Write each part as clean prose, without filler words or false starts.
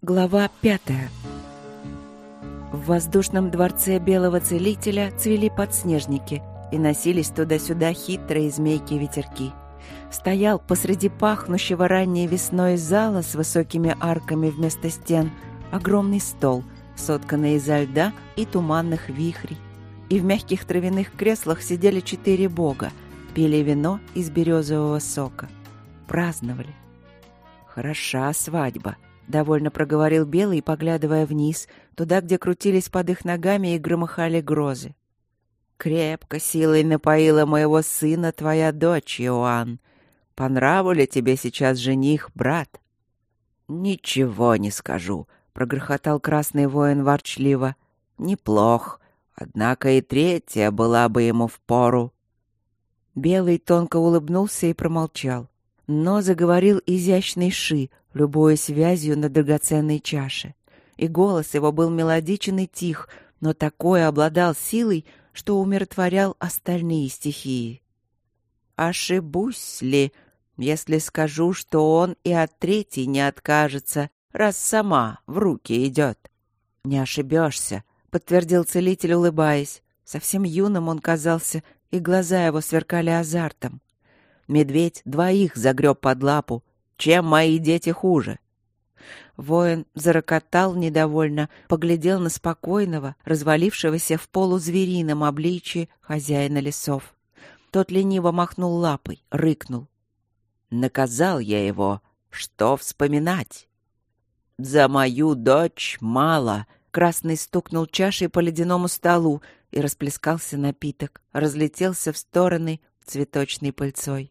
Глава 5. В воздушном дворце Белого Целителя цвели подснежники, и носились туда-сюда хитрые змейки-ветерки. Стоял посреди пахнущего ранней весной зала с высокими арками вместо стен огромный стол, сотканный изо льда и туманных вихрей. И в мягких травяных креслах сидели 4 бога, пили вино из березового сока. Праздновали. «Хороша свадьба», — довольно проговорил Белый, поглядывая вниз, туда, где крутились под их ногами и громыхали грозы. «Крепко силой напоила моего сына твоя дочь, Иоанн. По нраву ли тебе сейчас жених, брат?» «Ничего не скажу», — прогрохотал красный воин ворчливо. «Неплох, однако и третья была бы ему впору». Белый тонко улыбнулся и промолчал. Но заговорил изящный Ши, любуясь вязью на драгоценной чаше. И голос его был мелодичен и тих, но такой обладал силой, что умиротворял остальные стихии. «Ошибусь ли, если скажу, что он и от третьей не откажется, раз сама в руки идет?» «Не ошибешься», — подтвердил целитель, улыбаясь. Совсем юным он казался, и глаза его сверкали азартом. Медведь 2 загреб под лапу. Чем мои дети хуже? Воин зарокотал недовольно, поглядел на спокойного, развалившегося в полузверином обличье хозяина лесов. Тот лениво махнул лапой, рыкнул. «Наказал я его. Что вспоминать?» «За мою дочь мало!» Красный стукнул чашей по ледяному столу, и расплескался напиток, разлетелся в стороны цветочной пыльцой.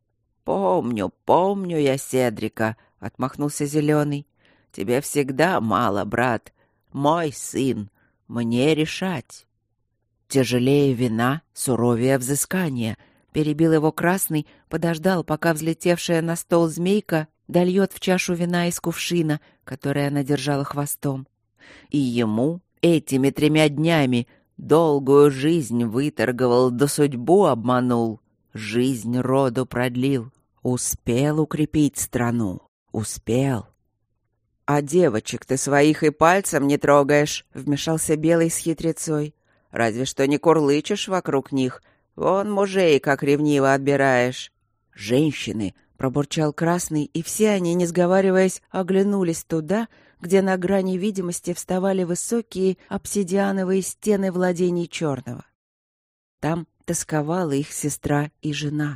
«Помню я Седрика», — отмахнулся Зеленый. «Тебе всегда мало, брат. Мой сын. Мне решать». «Тяжелее вина, суровее взыскание», — перебил его Красный, подождал, пока взлетевшая на стол змейка дольет в чашу вина из кувшина, который она держала хвостом. И ему этими 3 днями долгую жизнь выторговал, да судьбу обманул. Жизнь роду продлил. Успел укрепить страну. Успел. «А девочек ты своих и пальцем не трогаешь», — вмешался Белый с хитрецой. «Разве что не курлычешь вокруг них. Вон мужей, как ревниво отбираешь». «Женщины», — пробурчал Красный, и все они, не сговариваясь, оглянулись туда, где на грани видимости вставали высокие обсидиановые стены владений Черного. Там тосковала их сестра и жена.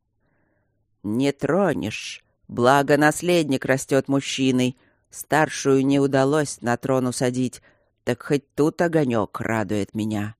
«Не тронешь, благо наследник растет мужчиной. Старшую не удалось на трон усадить, так хоть тут огонек радует меня».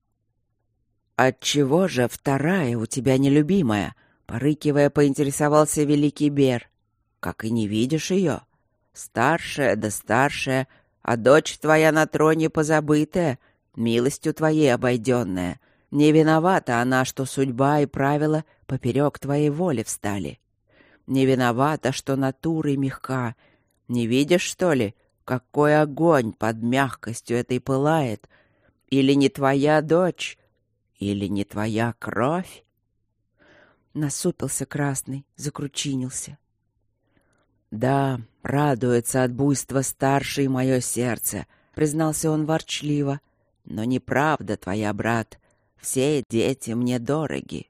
«Отчего же вторая у тебя нелюбимая?» — порыкивая, поинтересовался великий Бер. «Как и не видишь ее? Старшая да старшая, а дочь твоя на троне позабытая, милостью твоей обойденная. Не виновата она, что судьба и правила поперек твоей воли встали. Не виновата, что натурой мягка. Не видишь, что ли, какой огонь под мягкостью этой пылает? Или не твоя дочь, или не твоя кровь?» Насупился Красный, закручинился. «Да, радуется от буйства старшей мое сердце», — признался он ворчливо. «Но неправда твоя, брат. Все дети мне дороги».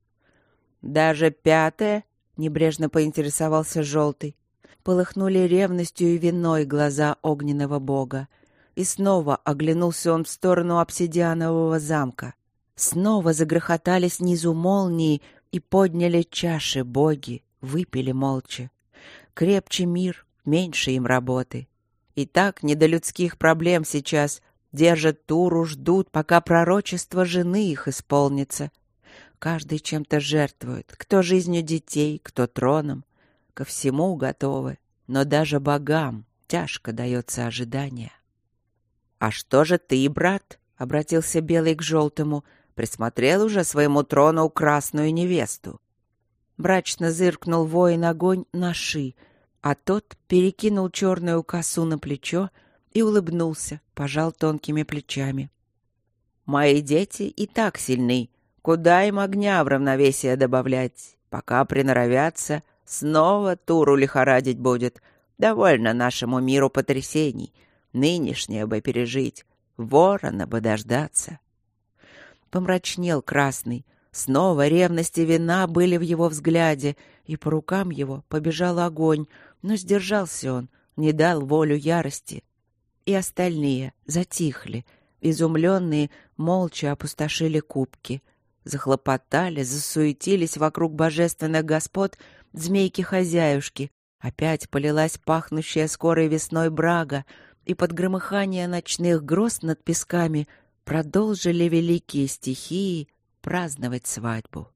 «Даже 5-я?» — небрежно поинтересовался Желтый. Полыхнули ревностью и виной глаза огненного бога. И снова оглянулся он в сторону обсидианового замка. Снова загрохотали снизу молнии и подняли чаши боги, выпили молча. Крепче мир, меньше им работы. И так не до людских проблем сейчас. Держат туру, ждут, пока пророчество жены их исполнится. Каждый чем-то жертвует, кто жизнью детей, кто троном. Ко всему готовы, но даже богам тяжко дается ожидание. «А что же ты, брат?» — обратился Белый к Желтому. «Присмотрел уже своему трону красную невесту?» Мрачно зыркнул воин-огонь на Ши, а тот перекинул черную косу на плечо и улыбнулся, пожал тонкими плечами. «Мои дети и так сильны. Куда им огня в равновесие добавлять? Пока приноровятся, снова туру лихорадить будет. Довольно нашему миру потрясений. Нынешнее бы пережить, ворона бы дождаться. Помрачнел Красный. Снова ревность и вина были в его взгляде, и по рукам его побежал огонь, но сдержался он, не дал волю ярости. И остальные затихли, изумленные, молча опустошили кубки. Захлопотали, засуетились вокруг божественных господ змейки-хозяюшки. Опять полилась пахнущая скорой весной брага, и под громыхание ночных гроз над песками продолжили великие стихии праздновать свадьбу.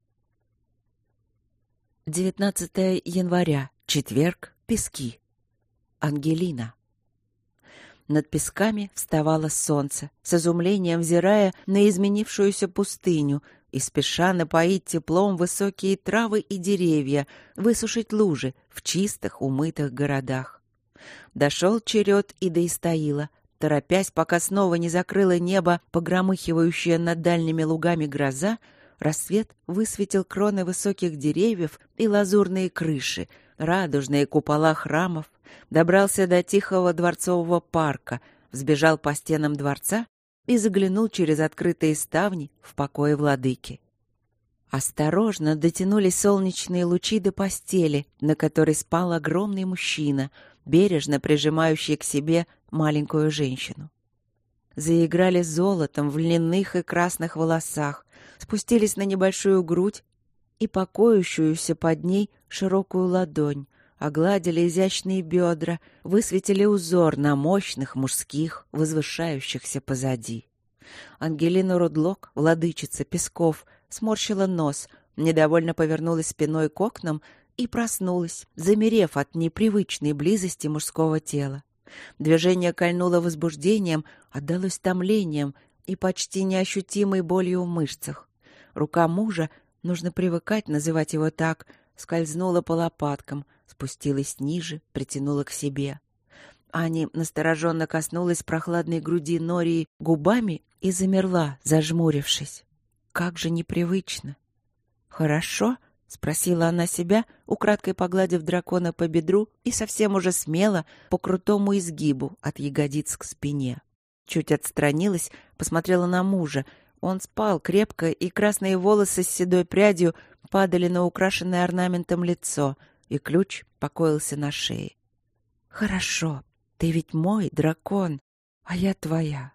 19 января, четверг, Пески. Ангелина. Над песками вставало солнце, с изумлением взирая на изменившуюся пустыню и спеша напоить теплом высокие травы и деревья, высушить лужи в чистых, умытых городах. Дошел черед и до Истаила, торопясь, пока снова не закрыло небо погромыхивающая над дальними лугами гроза, рассвет высветил кроны высоких деревьев и лазурные крыши, радужные купола храмов, добрался до тихого дворцового парка, взбежал по стенам дворца и заглянул через открытые ставни в покое владыки. Осторожно дотянулись солнечные лучи до постели, на которой спал огромный мужчина, бережно прижимающий к себе маленькую женщину. Заиграли золотом в льняных и красных волосах, спустились на небольшую грудь и покоящуюся под ней широкую ладонь, огладили изящные бедра, высветили узор на мощных мужских, возвышающихся позади. Ангелина Рудлок, владычица Песков, сморщила нос, недовольно повернулась спиной к окнам и проснулась, замерев от непривычной близости мужского тела. Движение кольнуло возбуждением, отдалось томлением и почти неощутимой болью в мышцах. Рука мужа, нужно привыкать называть его так, скользнула по лопаткам, спустилась ниже, притянула к себе. Аня настороженно коснулась прохладной груди Нории губами и замерла, зажмурившись. Как же непривычно. «Хорошо?» — спросила она себя, украдкой погладив дракона по бедру и совсем уже смело по крутому изгибу от ягодиц к спине. Чуть отстранилась, посмотрела на мужа. Он спал крепко, и красные волосы с седой прядью падали на украшенное орнаментом лицо, и ключ покоился на шее. «Хорошо, ты ведь мой дракон, а я твоя».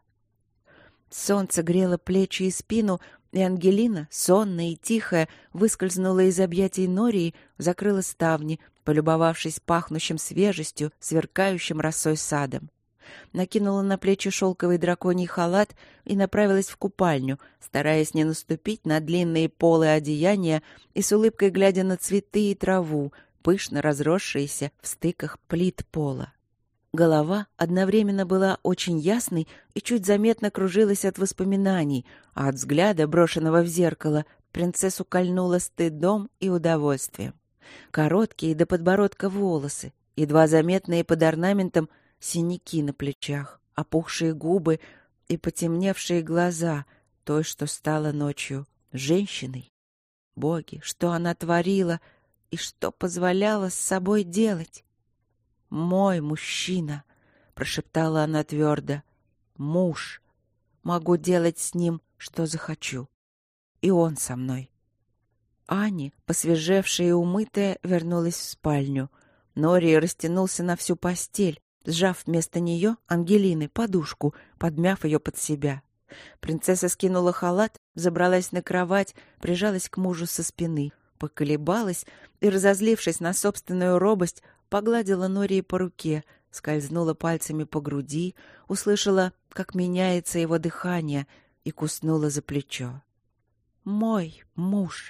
Солнце грело плечи и спину, и Ангелина, сонная и тихая, выскользнула из объятий Нории, закрыла ставни, полюбовавшись пахнущим свежестью, сверкающим росой садом. Накинула на плечи шелковый драконий халат и направилась в купальню, стараясь не наступить на длинные полы одеяния и с улыбкой глядя на цветы и траву, пышно разросшиеся в стыках плит пола. Голова одновременно была очень ясной и чуть заметно кружилась от воспоминаний, а от взгляда, брошенного в зеркало, принцессу кольнуло стыдом и удовольствием. Короткие до подбородка волосы, едва заметные под орнаментом синяки на плечах, опухшие губы и потемневшие глаза той, что стала ночью женщиной. Боги, что она творила и что позволяла с собой делать? «Мой мужчина», — прошептала она твердо, — «муж. Могу делать с ним, что захочу. И он со мной». Аня, посвежевшая и умытая, вернулась в спальню. Норий растянулся на всю постель, сжав вместо нее Ангелины подушку, подмяв ее под себя. Принцесса скинула халат, забралась на кровать, прижалась к мужу со спины, поколебалась и, разозлившись на собственную робость, погладила Нории по руке, скользнула пальцами по груди, услышала, как меняется его дыхание, и куснула за плечо. «Мой муж!»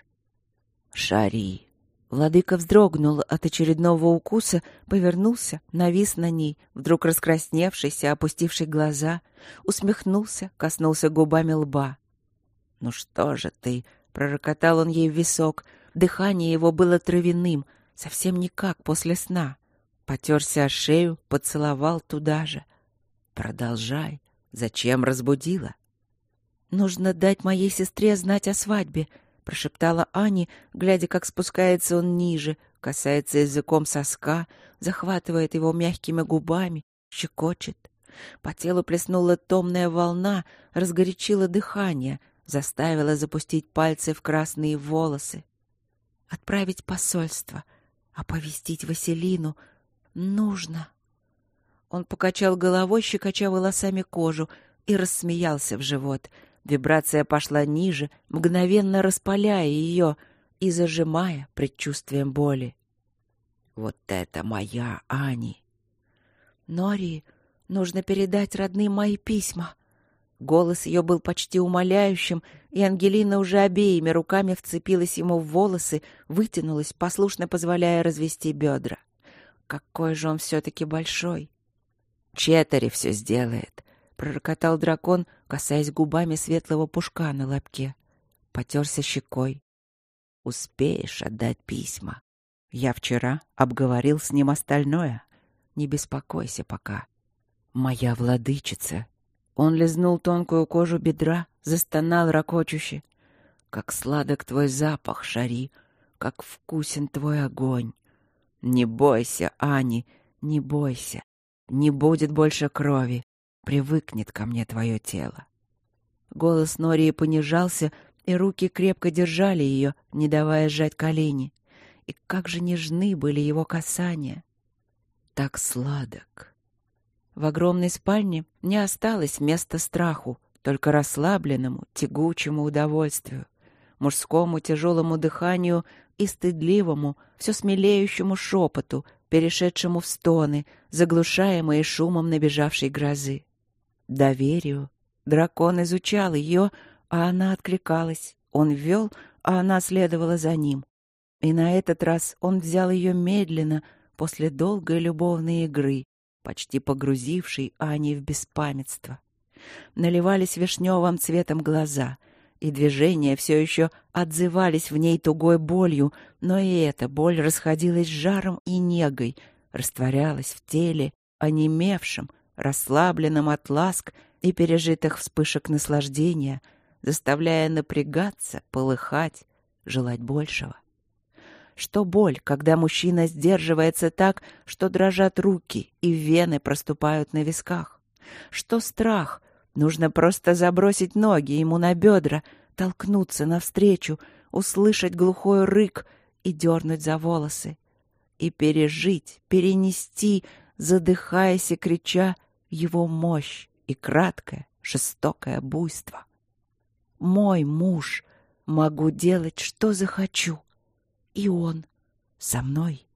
«Шари!» Владыка вздрогнул от очередного укуса, повернулся, навис на ней, вдруг раскрасневшийся, опустивший глаза, усмехнулся, коснулся губами лба. «Ну что же ты?» — пророкотал он ей в висок. Дыхание его было травяным, совсем не как после сна. Потерся о шею, поцеловал туда же. «Продолжай. Зачем разбудила?» «Нужно дать моей сестре знать о свадьбе», — прошептала Аня, глядя, как спускается он ниже, касается языком соска, захватывает его мягкими губами, щекочет. По телу плеснула томная волна, разгорячила дыхание, заставила запустить пальцы в красные волосы. Отправить посольство, оповестить Василину. Нужно. Он покачал головой, щекоча волосами кожу, и рассмеялся в живот. Вибрация пошла ниже, мгновенно распаляя ее и зажимая предчувствием боли. Вот это моя Ани! Нории, нужно передать родным мои письма. Голос ее был почти умоляющим, и Ангелина уже обеими руками вцепилась ему в волосы, вытянулась, послушно позволяя развести бедра. Какой же он все-таки большой! Четыре все сделает, — пророкотал дракон, касаясь губами светлого пушка на лобке. Потерся щекой. Успеешь отдать письма. Я вчера обговорил с ним остальное. Не беспокойся пока. Моя владычица. Он лизнул тонкую кожу бедра, застонал ракочуще. Как сладок твой запах, Шари, как вкусен твой огонь. Не бойся, Ани, не бойся. Не будет больше крови. Привыкнет ко мне твое тело. Голос Нории понижался, и руки крепко держали ее, не давая сжать колени. И как же нежны были его касания. Так сладок. В огромной спальне не осталось места страху, только расслабленному, тягучему удовольствию, мужскому тяжелому дыханию и стыдливому, все смелеющему шепоту, перешедшему в стоны, заглушаемые шумом набежавшей грозы. Доверию. Дракон изучал ее, а она откликалась. Он вел, а она следовала за ним. И на этот раз он взял ее медленно, после долгой любовной игры, почти погрузившей Ани в беспамятство. Наливались вишневым цветом глаза, и движения все еще отзывались в ней тугой болью, но и эта боль расходилась жаром и негой, растворялась в теле, онемевшем, расслабленном от ласк и пережитых вспышек наслаждения, заставляя напрягаться, полыхать, желать большего. Что боль, когда мужчина сдерживается так, что дрожат руки и вены проступают на висках? Что страх? Нужно просто забросить ноги ему на бедра, толкнуться навстречу, услышать глухой рык и дернуть за волосы. И пережить, перенести, задыхаясь и крича, его мощь и краткое, жестокое буйство. Мой муж, могу делать, что захочу. И он со мной.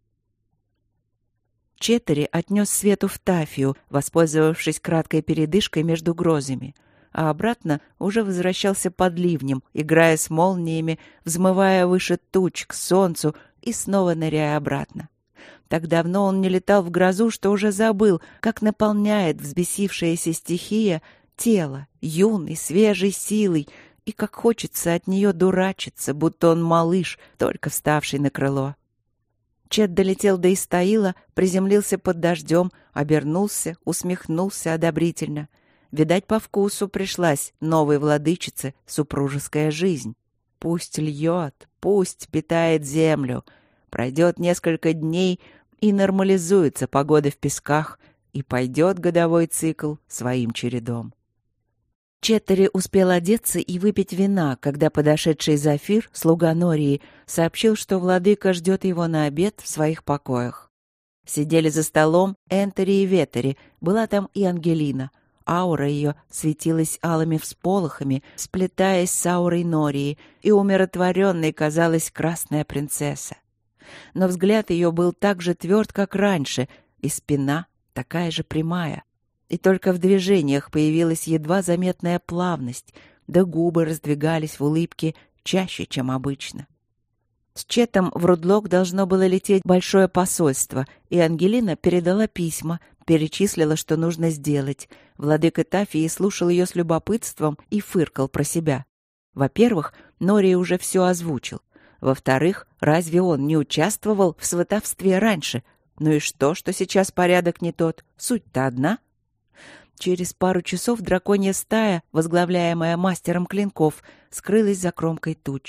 Четтери отнес Свету в Тафию, воспользовавшись краткой передышкой между грозами, а обратно уже возвращался под ливнем, играя с молниями, взмывая выше туч к солнцу и снова ныряя обратно. Так давно он не летал в грозу, что уже забыл, как наполняет взбесившаяся стихия тело юной, свежей силой, и как хочется от нее дурачиться, будто он малыш, только вставший на крыло. Чет долетел до Истаила, приземлился под дождем, обернулся, усмехнулся одобрительно. Видать, по вкусу пришлась новой владычице супружеская жизнь. Пусть льет, пусть питает землю. Пройдет несколько дней, и нормализуется погода в песках, и пойдет годовой цикл своим чередом. Четтери успел одеться и выпить вина, когда подошедший Зафир, слуга Нории, сообщил, что владыка ждет его на обед в своих покоях. Сидели за столом Энтери и Ветери, была там и Ангелина. Аура ее светилась алыми всполохами, сплетаясь с аурой Нории, и умиротворенной казалась красная принцесса. Но взгляд ее был так же тверд, как раньше, и спина такая же прямая. И только в движениях появилась едва заметная плавность, да губы раздвигались в улыбке чаще, чем обычно. С Четом в Рудлок должно было лететь большое посольство, и Ангелина передала письма, перечислила, что нужно сделать. Владыка Тафии слушал ее с любопытством и фыркал про себя. Во-первых, Нории уже все озвучил. Во-вторых, разве он не участвовал в сватовстве раньше? Ну и что сейчас порядок не тот? Суть-то одна. Через пару часов драконья стая, возглавляемая мастером клинков, скрылась за кромкой туч.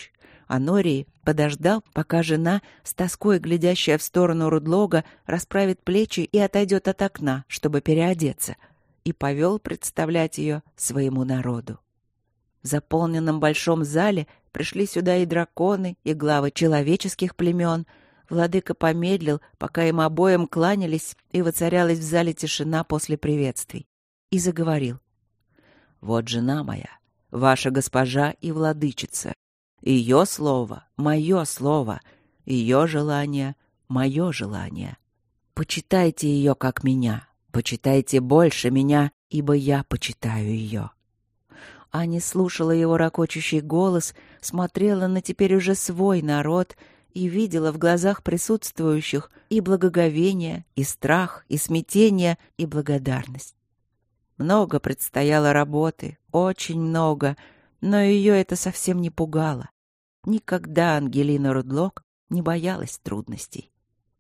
а Нории подождал, пока жена, с тоской глядящая в сторону Рудлога, расправит плечи и отойдет от окна, чтобы переодеться, и повел представлять ее своему народу. В заполненном большом зале пришли сюда и драконы, и главы человеческих племен. Владыка помедлил, пока им обоим кланялись, и воцарялась в зале тишина после приветствий, и заговорил. «Вот жена моя, ваша госпожа и владычица. Ее слово — мое слово, ее желание — мое желание. Почитайте ее, как меня, почитайте больше меня, ибо я почитаю ее». Аня слушала его ракочущий голос, смотрела на теперь уже свой народ и видела в глазах присутствующих и благоговение, и страх, и смятение, и благодарность. Много предстояло работы, очень много, но ее это совсем не пугало. Никогда Ангелина Рудлок не боялась трудностей.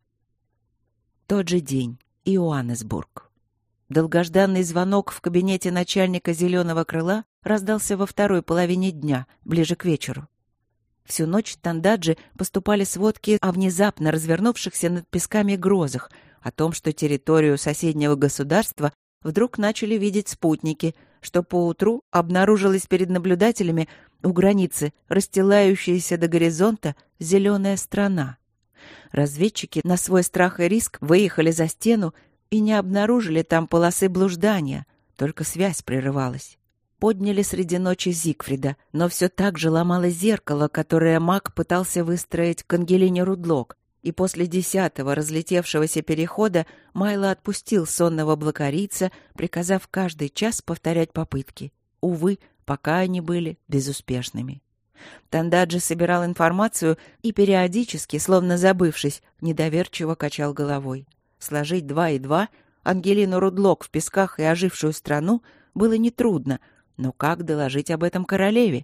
Тот же день. Иоаннесбург. Долгожданный звонок в кабинете начальника «Зеленого крыла» раздался во второй половине дня, ближе к вечеру. Всю ночь Тандаджи поступали сводки о внезапно развернувшихся над песками грозах, о том, что территорию соседнего государства вдруг начали видеть спутники, что поутру обнаружилась перед наблюдателями у границы расстилающаяся до горизонта зеленая страна. Разведчики на свой страх и риск выехали за стену и не обнаружили там полосы блуждания, только связь прерывалась. Подняли среди ночи Зигфрида, но все так же ломало зеркало, которое маг пытался выстроить к Ангелине Рудлок, и после 10-го разлетевшегося перехода Майло отпустил сонного блокарийца, приказав каждый час повторять попытки. Увы, пока они были безуспешными. Тандаджи собирал информацию и периодически, словно забывшись, недоверчиво качал головой. Сложить 2 и 2, Ангелину Рудлок в песках и ожившую страну, было нетрудно, но как доложить об этом королеве?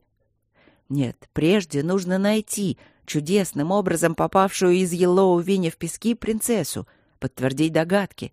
Нет, прежде нужно найти чудесным образом попавшую из Йеллоу-Виня в пески принцессу, подтвердить догадки.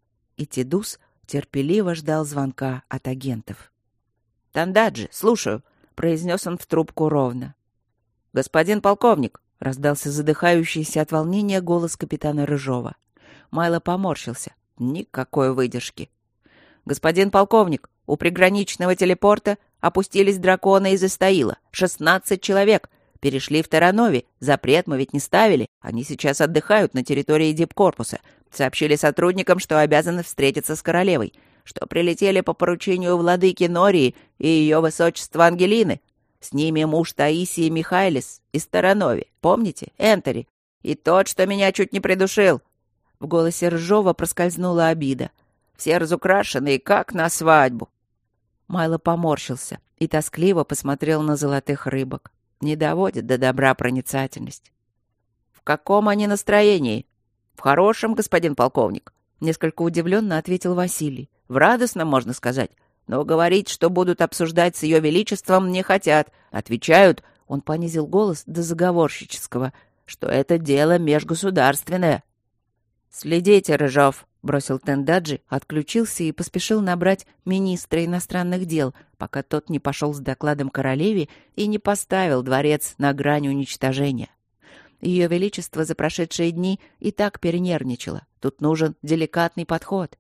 И Тедус терпеливо ждал звонка от агентов. «Тандаджи, слушаю», — произнес он в трубку ровно. «Господин полковник», — раздался задыхающийся от волнения голос капитана Рыжова. Майло поморщился. Никакой выдержки. «Господин полковник, у приграничного телепорта опустились драконы из Истаила. 16 человек. Перешли в Терранови. Запрет мы ведь не ставили. Они сейчас отдыхают на территории дипкорпуса. Сообщили сотрудникам, что обязаны встретиться с королевой. Что прилетели по поручению владыки Нории и ее высочества Ангелины. С ними муж Таисии Михайлис из Терранови. Помните? Энтери. И тот, что меня чуть не придушил». В голосе Рыжова проскользнула обида. «Все разукрашенные, как на свадьбу». Майло поморщился и тоскливо посмотрел на золотых рыбок. Не доводит до добра проницательность. «В каком они настроении?» «В хорошем, господин полковник», — несколько удивленно ответил Василий. «В радостном, можно сказать. Но говорить, что будут обсуждать с ее величеством, не хотят. Отвечают, — он понизил голос до заговорщического, — что это дело межгосударственное». «Следите, Рыжов», — бросил Тандаджи, отключился и поспешил набрать министра иностранных дел, пока тот не пошел с докладом королеве и не поставил дворец на грань уничтожения. Ее Величество за прошедшие дни и так перенервничало. Тут нужен деликатный подход.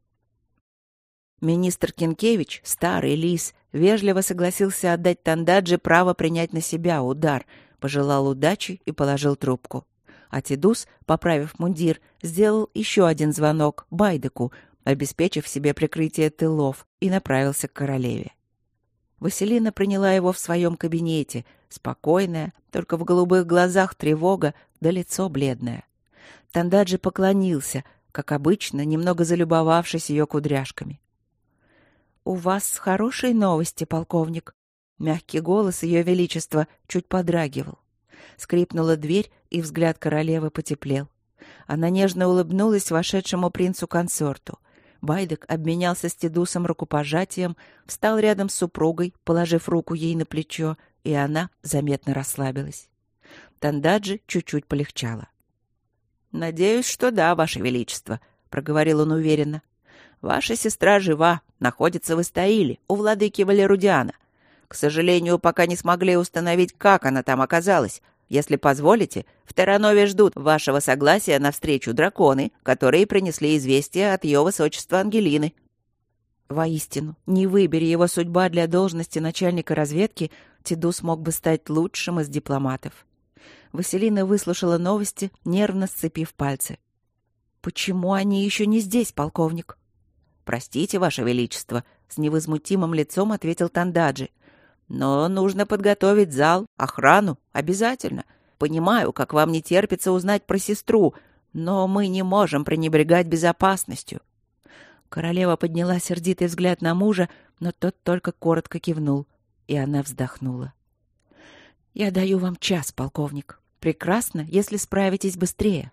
Министр Кенкевич, старый лис, вежливо согласился отдать Тандаджи право принять на себя удар, пожелал удачи и положил трубку. А Тедус, поправив мундир, сделал еще один звонок Байдеку, обеспечив себе прикрытие тылов, и направился к королеве. Василина приняла его в своем кабинете, спокойная, только в голубых глазах тревога, да лицо бледное. Тандаджи поклонился, как обычно, немного залюбовавшись ее кудряшками. «У вас хорошие новости, полковник?» Мягкий голос ее величества чуть подрагивал. Скрипнула дверь, и взгляд королевы потеплел. Она нежно улыбнулась вошедшему принцу-консорту. Байдек обменялся с Тедусом рукопожатием, встал рядом с супругой, положив руку ей на плечо, и она заметно расслабилась. Тандаджи чуть-чуть полегчало. «Надеюсь, что да, ваше величество», — проговорил он уверенно. «Ваша сестра жива, находится в Истаиле, у владыки Валерудиана. К сожалению, пока не смогли установить, как она там оказалась. Если позволите, в Терранове ждут вашего согласия на встречу драконы, которые принесли известие от ее высочества Ангелины». Воистину, не выбери его судьба для должности начальника разведки, Тидус мог бы стать лучшим из дипломатов. Василина выслушала новости, нервно сцепив пальцы. «Почему они еще не здесь, полковник?» «Простите, Ваше Величество», — с невозмутимым лицом ответил Тандаджи. «Но нужно подготовить зал, охрану, обязательно. Понимаю, как вам не терпится узнать про сестру, но мы не можем пренебрегать безопасностью». Королева подняла сердитый взгляд на мужа, но тот только коротко кивнул, и она вздохнула. «Я даю вам час, полковник. Прекрасно, если справитесь быстрее».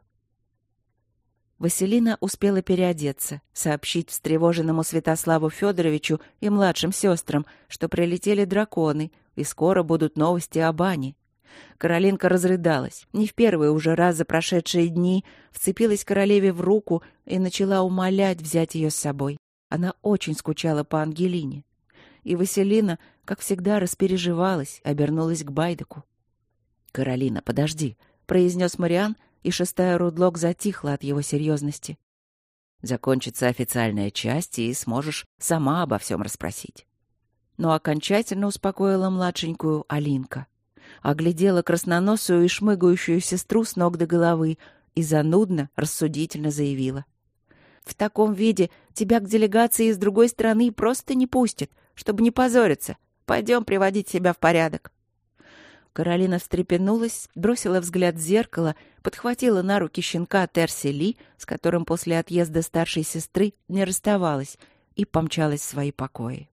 Василина успела переодеться, сообщить встревоженному Святославу Федоровичу и младшим сестрам, что прилетели драконы, и скоро будут новости об Ане. Каролинка разрыдалась, не в первый уже раз за прошедшие дни, вцепилась королеве в руку и начала умолять взять ее с собой. Она очень скучала по Ангелине. И Василина, как всегда, распереживалась, обернулась к Байдеку. «Каролина, подожди», — произнес Мариан, и шестая Рудлок затихла от его серьезности. «Закончится официальная часть, и сможешь сама обо всем расспросить». Но окончательно успокоила младшенькую Алинка. Оглядела красноносую и шмыгающую сестру с ног до головы и занудно, рассудительно заявила. «В таком виде тебя к делегации из другой страны просто не пустят, чтобы не позориться. Пойдем приводить себя в порядок». Каролина встрепенулась, бросила взгляд в зеркало, подхватила на руки щенка Терси Ли, с которым после отъезда старшей сестры не расставалась, и помчалась в свои покои.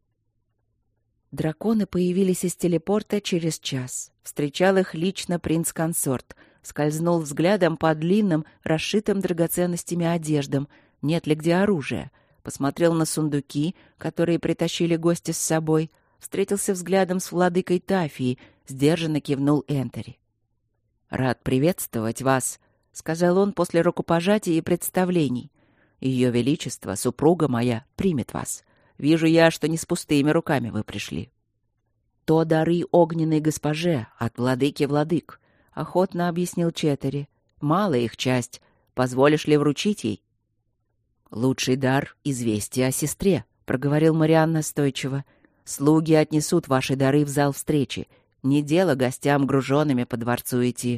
Драконы появились из телепорта через час. Встречал их лично принц-консорт. Скользнул взглядом по длинным, расшитым драгоценностями одеждам. Нет ли где оружия? Посмотрел на сундуки, которые притащили гости с собой. Встретился взглядом с владыкой Тафии. Сдержанно кивнул Энтери. «Рад приветствовать вас», — сказал он после рукопожатия и представлений. «Ее Величество, супруга моя, примет вас. Вижу я, что не с пустыми руками вы пришли». «То дары огненной госпоже от владыки владык», — охотно объяснил Четери. «Мало их часть. Позволишь ли вручить ей?» «Лучший дар — известие о сестре», — проговорил Мариан настойчиво. «Слуги отнесут ваши дары в зал встречи. Не дело гостям груженными по дворцу идти».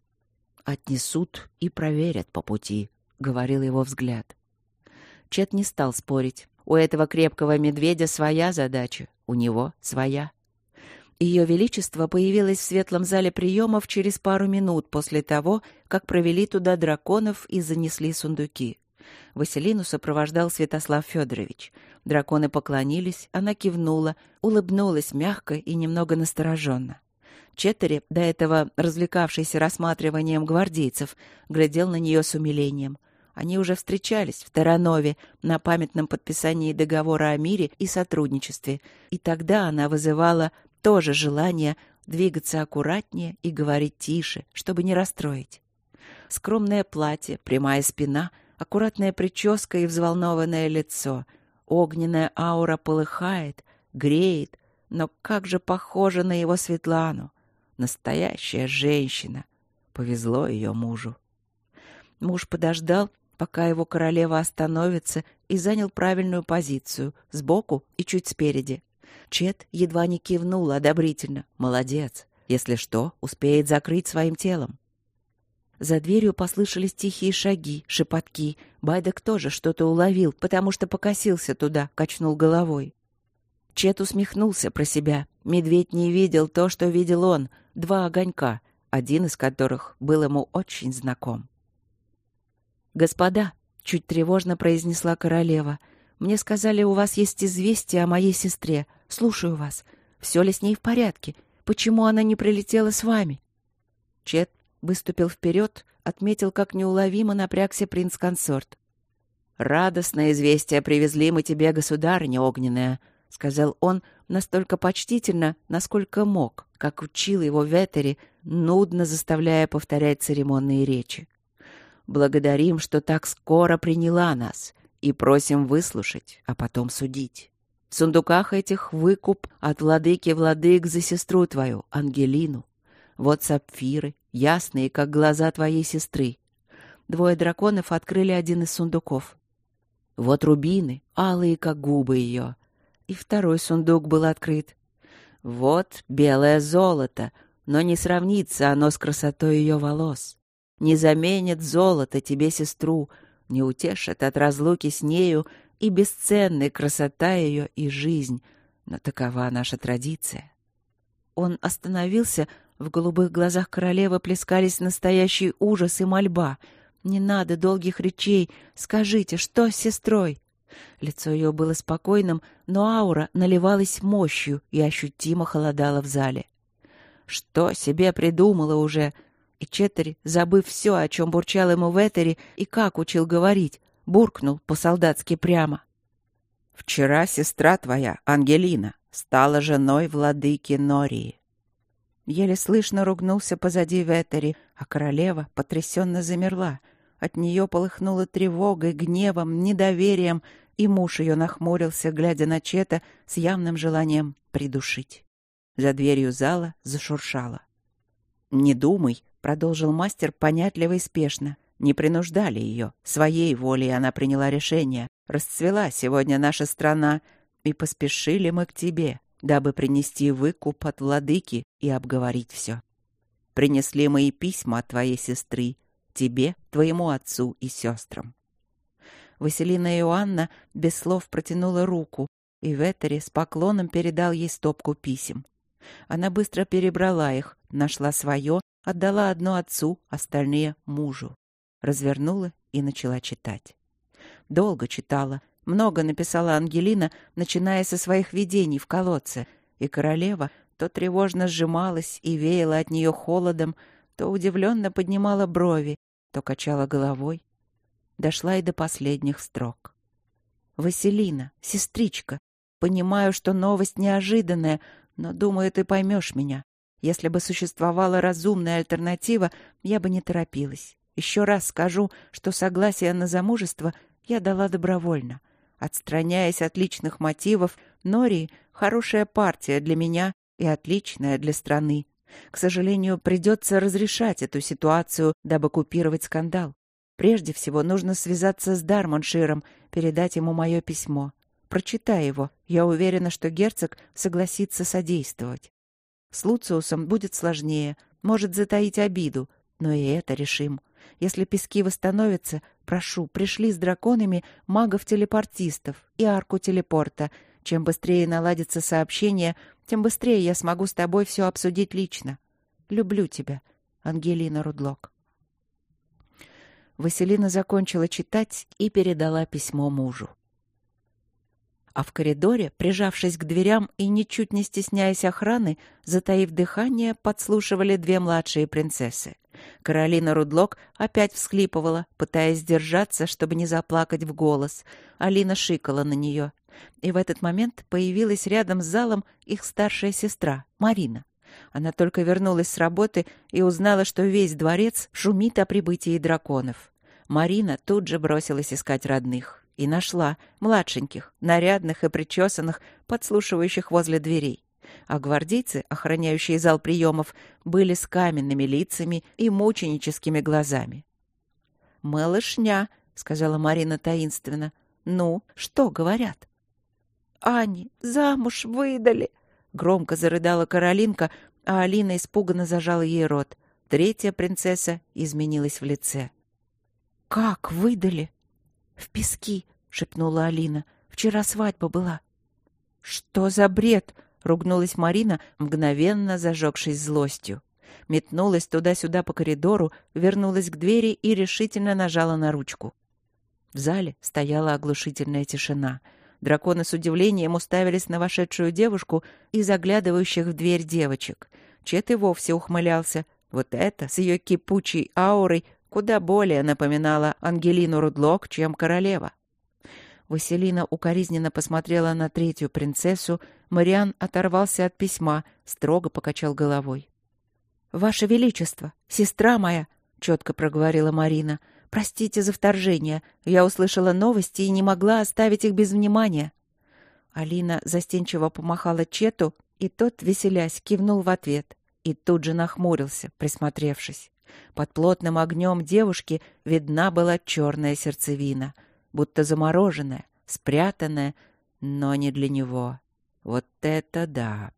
«Отнесут и проверят по пути», — говорил его взгляд. Чет не стал спорить. У этого крепкого медведя своя задача, у него своя. Ее Величество появилось в светлом зале приемов через пару минут после того, как провели туда драконов и занесли сундуки. Василину сопровождал Святослав Федорович. Драконы поклонились, она кивнула, улыбнулась мягко и немного настороженно. Четтери, до этого развлекавшийся рассматриванием гвардейцев, глядел на нее с умилением. Они уже встречались в Терранове на памятном подписании договора о мире и сотрудничестве, и тогда она вызывала тоже желание двигаться аккуратнее и говорить тише, чтобы не расстроить. Скромное платье, прямая спина, аккуратная прическа и взволнованное лицо. Огненная аура полыхает, греет, но как же похожа на его Светлану. Настоящая женщина. Повезло ее мужу. Муж подождал, пока его королева остановится, и занял правильную позицию, сбоку и чуть спереди. Чет едва не кивнул одобрительно. Молодец. Если что, успеет закрыть своим телом. За дверью послышались тихие шаги, шепотки. Байдек тоже что-то уловил, потому что покосился туда, качнул головой. Чет усмехнулся про себя. Медведь не видел то, что видел он. 2 огонька, один из которых был ему очень знаком. «Господа», — чуть тревожно произнесла королева, — «мне сказали, у вас есть известие о моей сестре. Слушаю вас. Все ли с ней в порядке? Почему она не прилетела с вами?» Чет выступил вперед, отметил, как неуловимо напрягся принц-консорт. «Радостное известие привезли мы тебе, государыня огненная», — сказал он настолько почтительно, насколько мог, как учил его Ветери, нудно заставляя повторять церемонные речи. «Благодарим, что так скоро приняла нас, и просим выслушать, а потом судить». В сундуках этих выкуп от владыки владык за сестру твою, Ангелину. Вот сапфиры, ясные, как глаза твоей сестры. 2 драконов открыли один из сундуков. Вот рубины, алые, как губы ее. И 2 сундук был открыт. Вот белое золото, но не сравнится оно с красотой ее волос. Не заменит золото тебе сестру, не утешит от разлуки с нею и бесценная красота ее и жизнь, но такова наша традиция. Он остановился, в голубых глазах королевы плескались настоящий ужас и мольба. «Не надо долгих речей, скажите, что с сестрой?» Лицо ее было спокойным, но аура наливалась мощью и ощутимо холодала в зале. Что себе придумала уже? И Четтери, забыв все, о чем бурчал ему в этере и как учил говорить, буркнул по-солдатски прямо. «Вчера сестра твоя, Ангелина, стала женой владыки Нории». Еле слышно ругнулся позади Веттери, а королева потрясенно замерла. От нее полыхнула тревогой, гневом, недоверием, и муж ее нахмурился, глядя на Чета с явным желанием придушить. За дверью зала зашуршало. «Не думай», — продолжил мастер понятливо и спешно. «Не принуждали ее. Своей волей она приняла решение. Расцвела сегодня наша страна, и поспешили мы к тебе, дабы принести выкуп от владыки и обговорить все. Принесли мы и письма от твоей сестры, тебе, твоему отцу и сестрам». Василина Иоанна без слов протянула руку, и Веттери с поклоном передал ей стопку писем. Она быстро перебрала их, нашла свое, отдала одно отцу, остальные — мужу. Развернула и начала читать. Долго читала, много написала Ангелина, начиная со своих видений в колодце, и королева то тревожно сжималась и веяла от нее холодом, то удивленно поднимала брови, то качала головой. Дошла и до последних строк. «Василина, сестричка, понимаю, что новость неожиданная, но, думаю, ты поймешь меня. Если бы существовала разумная альтернатива, я бы не торопилась. Еще раз скажу, что согласие на замужество я дала добровольно. Отстраняясь от личных мотивов, Нории — хорошая партия для меня и отличная для страны. К сожалению, придется разрешать эту ситуацию, дабы купировать скандал. Прежде всего, нужно связаться с Дармонширом, передать ему мое письмо. Прочитай его, я уверена, что герцог согласится содействовать. С Луциусом будет сложнее, может затаить обиду, но и это решим. Если пески восстановятся, прошу, пришли с драконами магов-телепортистов и арку телепорта. Чем быстрее наладится сообщение, тем быстрее я смогу с тобой все обсудить лично. Люблю тебя, Ангелина Рудлок». Василина закончила читать и передала письмо мужу. А в коридоре, прижавшись к дверям и ничуть не стесняясь охраны, затаив дыхание, подслушивали 2 младшие принцессы. Каролина Рудлок опять всхлипывала, пытаясь сдержаться, чтобы не заплакать в голос. Алина шикала на нее. И в этот момент появилась рядом с залом их старшая сестра, Марина. Она только вернулась с работы и узнала, что весь дворец шумит о прибытии драконов. Марина тут же бросилась искать родных. И нашла младшеньких, нарядных и причесанных, подслушивающих возле дверей. А гвардейцы, охраняющие зал приемов, были с каменными лицами и мученическими глазами. «Малышня», — сказала Марина таинственно. «Ну, что говорят?» «Ани, замуж выдали!» — громко зарыдала Каролинка, а Алина испуганно зажала ей рот. 3-я принцесса изменилась в лице. «Как выдали?» «В пески», — шепнула Алина. «Вчера свадьба была». «Что за бред?» — ругнулась Марина, мгновенно зажегшись злостью. Метнулась туда-сюда по коридору, вернулась к двери и решительно нажала на ручку. В зале стояла оглушительная тишина. Драконы с удивлением уставились на вошедшую девушку и заглядывающих в дверь девочек. Чет и вовсе ухмылялся. Вот это, с ее кипучей аурой, куда более напоминала Ангелину Рудлок, чем королева. Василина укоризненно посмотрела на 3-ю принцессу. Мариан оторвался от письма, строго покачал головой. «Ваше Величество, сестра моя!» — четко проговорила Марина. «Простите за вторжение. Я услышала новости и не могла оставить их без внимания». Алина застенчиво помахала Чету, и тот, веселясь, кивнул в ответ и тут же нахмурился, присмотревшись. Под плотным огнем девушки видна была черная сердцевина, будто замороженная, спрятанная, но не для него. Вот это да!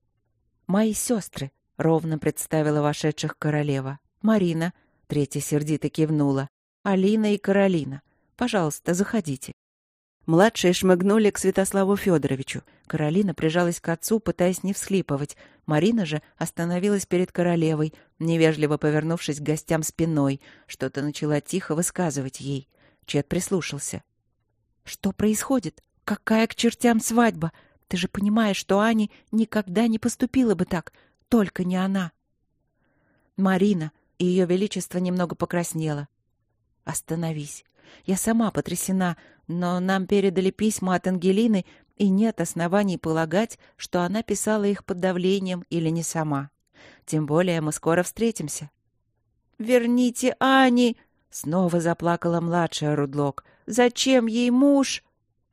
«Мои сестры», — ровно представила вошедших королева. «Марина», — третья сердито кивнула. «Алина и Каролина. Пожалуйста, заходите». Младшие шмыгнули к Святославу Федоровичу. Каролина прижалась к отцу, пытаясь не всхлипывать. Марина же остановилась перед королевой, невежливо повернувшись к гостям спиной. Что-то начала тихо высказывать ей. Чет прислушался. «Что происходит? Какая к чертям свадьба? Ты же понимаешь, что Аня никогда не поступила бы так. Только не она». Марина, и ее величество немного покраснело. «Остановись. Я сама потрясена, но нам передали письма от Ангелины, и нет оснований полагать, что она писала их под давлением или не сама. Тем более мы скоро встретимся». «Верните Ани!» — снова заплакала младшая Рудлок. «Зачем ей муж?»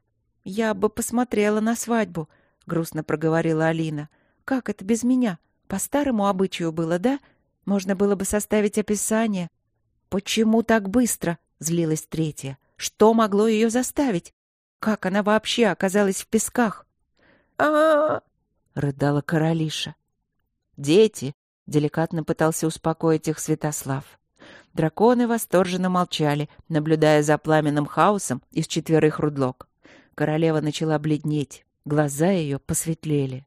«Я бы посмотрела на свадьбу», — грустно проговорила Алина. «Как это без меня? По старому обычаю было, да? Можно было бы составить описание». «Почему так быстро?» — злилась третья. «Что могло ее заставить? Как она вообще оказалась в песках?» «А-а-а!» — рыдала королиша. «Дети!» — деликатно пытался успокоить их Святослав. Драконы восторженно молчали, наблюдая за пламенным хаосом из 4 Рудлок. Королева начала бледнеть, глаза ее посветлели.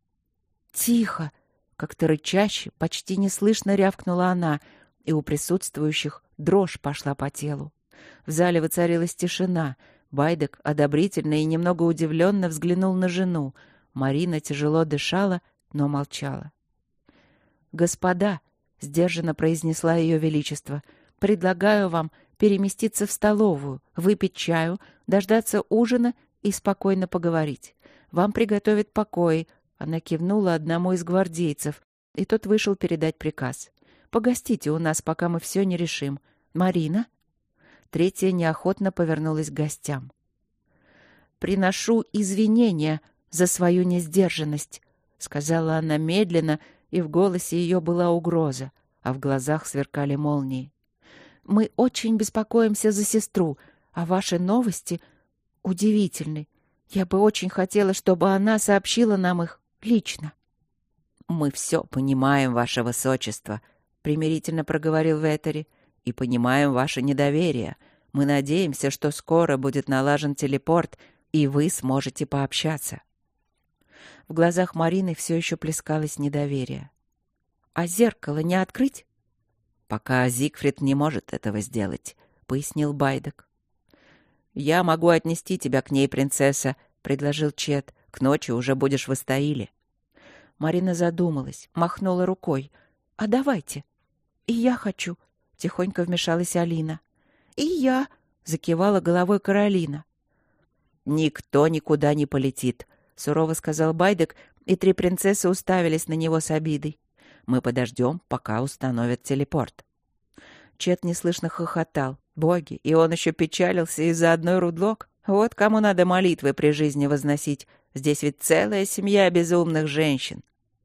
«Тихо!» — как-то рычаще, почти неслышно рявкнула она, и у присутствующих дрожь пошла по телу. В зале воцарилась тишина. Байдек одобрительно и немного удивленно взглянул на жену. Марина тяжело дышала, но молчала. «Господа!» — сдержанно произнесла ее величество. «Предлагаю вам переместиться в столовую, выпить чаю, дождаться ужина и спокойно поговорить. Вам приготовят покои». Она кивнула одному из гвардейцев, и тот вышел передать приказ. «Погостите у нас, пока мы все не решим. Марина?» Третья неохотно повернулась к гостям. «Приношу извинения за свою несдержанность», — сказала она медленно, и в голосе ее была угроза, а в глазах сверкали молнии. «Мы очень беспокоимся за сестру, а ваши новости удивительны. Я бы очень хотела, чтобы она сообщила нам их лично». «Мы все понимаем, ваше высочество», — примирительно проговорил Веттери, «и понимаем ваше недоверие. Мы надеемся, что скоро будет налажен телепорт, и вы сможете пообщаться». В глазах Марины все еще плескалось недоверие. «А зеркало не открыть?» «Пока Зигфрид не может этого сделать», — пояснил Байдек. «Я могу отнести тебя к ней, принцесса», — предложил Чет. «К ночи уже будешь в Истаиле». Марина задумалась, махнула рукой. «А давайте». «И я хочу», — тихонько вмешалась Алина. «И я», — закивала головой Каролина. «Никто никуда не полетит», — сурово сказал Байдек, и 3 принцессы уставились на него с обидой. «Мы подождем, пока установят телепорт». Чет неслышно хохотал. Боги, и он еще печалился из-за одной Рудлок. Вот кому надо молитвы при жизни возносить. Здесь ведь целая семья безумных женщин.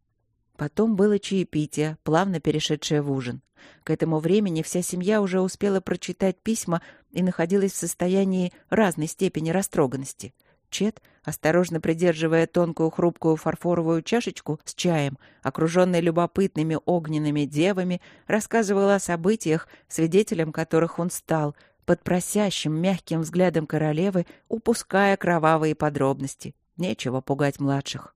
Потом было чаепитие, плавно перешедшее в ужин. К этому времени вся семья уже успела прочитать письма и находилась в состоянии разной степени растроганности. Чет, осторожно придерживая тонкую хрупкую фарфоровую чашечку с чаем, окруженный любопытными огненными девами, рассказывал о событиях, свидетелем которых он стал, под просящим мягким взглядом королевы, упуская кровавые подробности. Нечего пугать младших.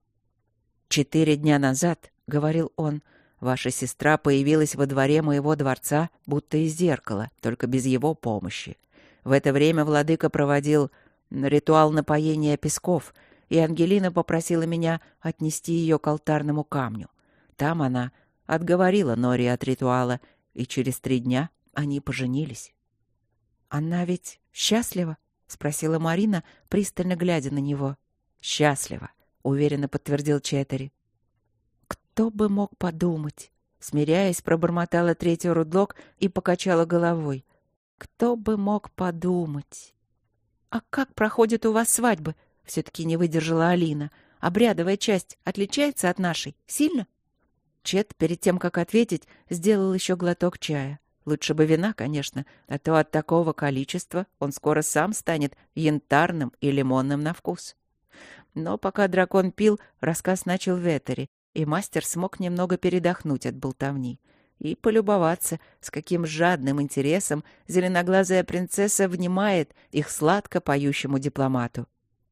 4 дня назад, — говорил он, — ваша сестра появилась во дворе моего дворца, будто из зеркала, только без его помощи. В это время владыка проводил ритуал напоения песков, и Ангелина попросила меня отнести ее к алтарному камню. Там она отговорила Нори от ритуала, и через 3 дня они поженились. «Она ведь счастлива?» — спросила Марина, пристально глядя на него. «Счастлива», — уверенно подтвердил Четтери. «Кто бы мог подумать?» — смиряясь, пробормотала 3 Рудлок и покачала головой. «Кто бы мог подумать?» «А как проходят у вас свадьбы? Все-таки не выдержала Алина. Обрядовая часть отличается от нашей? Сильно? Чет, перед тем, как ответить, сделал еще глоток чая. Лучше бы вина, конечно, а то от такого количества он скоро сам станет янтарным и лимонным на вкус. Но пока дракон пил, рассказ начал Ветери, и мастер смог немного передохнуть от болтовни и полюбоваться, с каким жадным интересом зеленоглазая принцесса внимает их сладко поющему дипломату.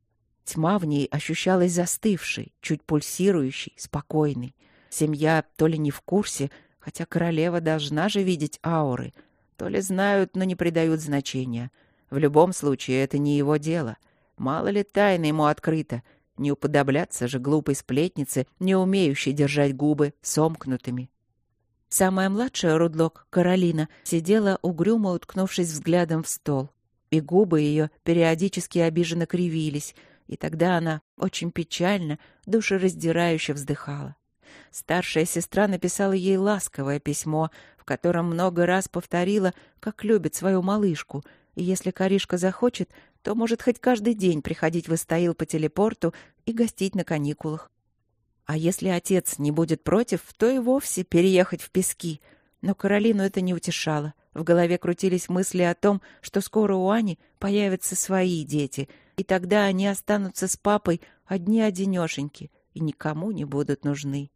Тьма в ней ощущалась застывшей, чуть пульсирующей, спокойной. Семья то ли не в курсе, хотя королева должна же видеть ауры, то ли знают, но не придают значения. В любом случае, это не его дело. Мало ли тайна ему открыта. Не уподобляться же глупой сплетнице, не умеющей держать губы сомкнутыми. Самая младшая Рудлок, Каролина, сидела угрюмо, уткнувшись взглядом в стол. И губы ее периодически обиженно кривились, и тогда она очень печально, душераздирающе вздыхала. Старшая сестра написала ей ласковое письмо, в котором много раз повторила, как любит свою малышку, и если Каришка захочет, то может хоть каждый день приходить в Истаил по телепорту и гостить на каникулах. А если отец не будет против, то и вовсе переехать в Пески. Но Каролину это не утешало. В голове крутились мысли о том, что скоро у Ани появятся свои дети, и тогда они останутся с папой одни-одинешеньки и никому не будут нужны.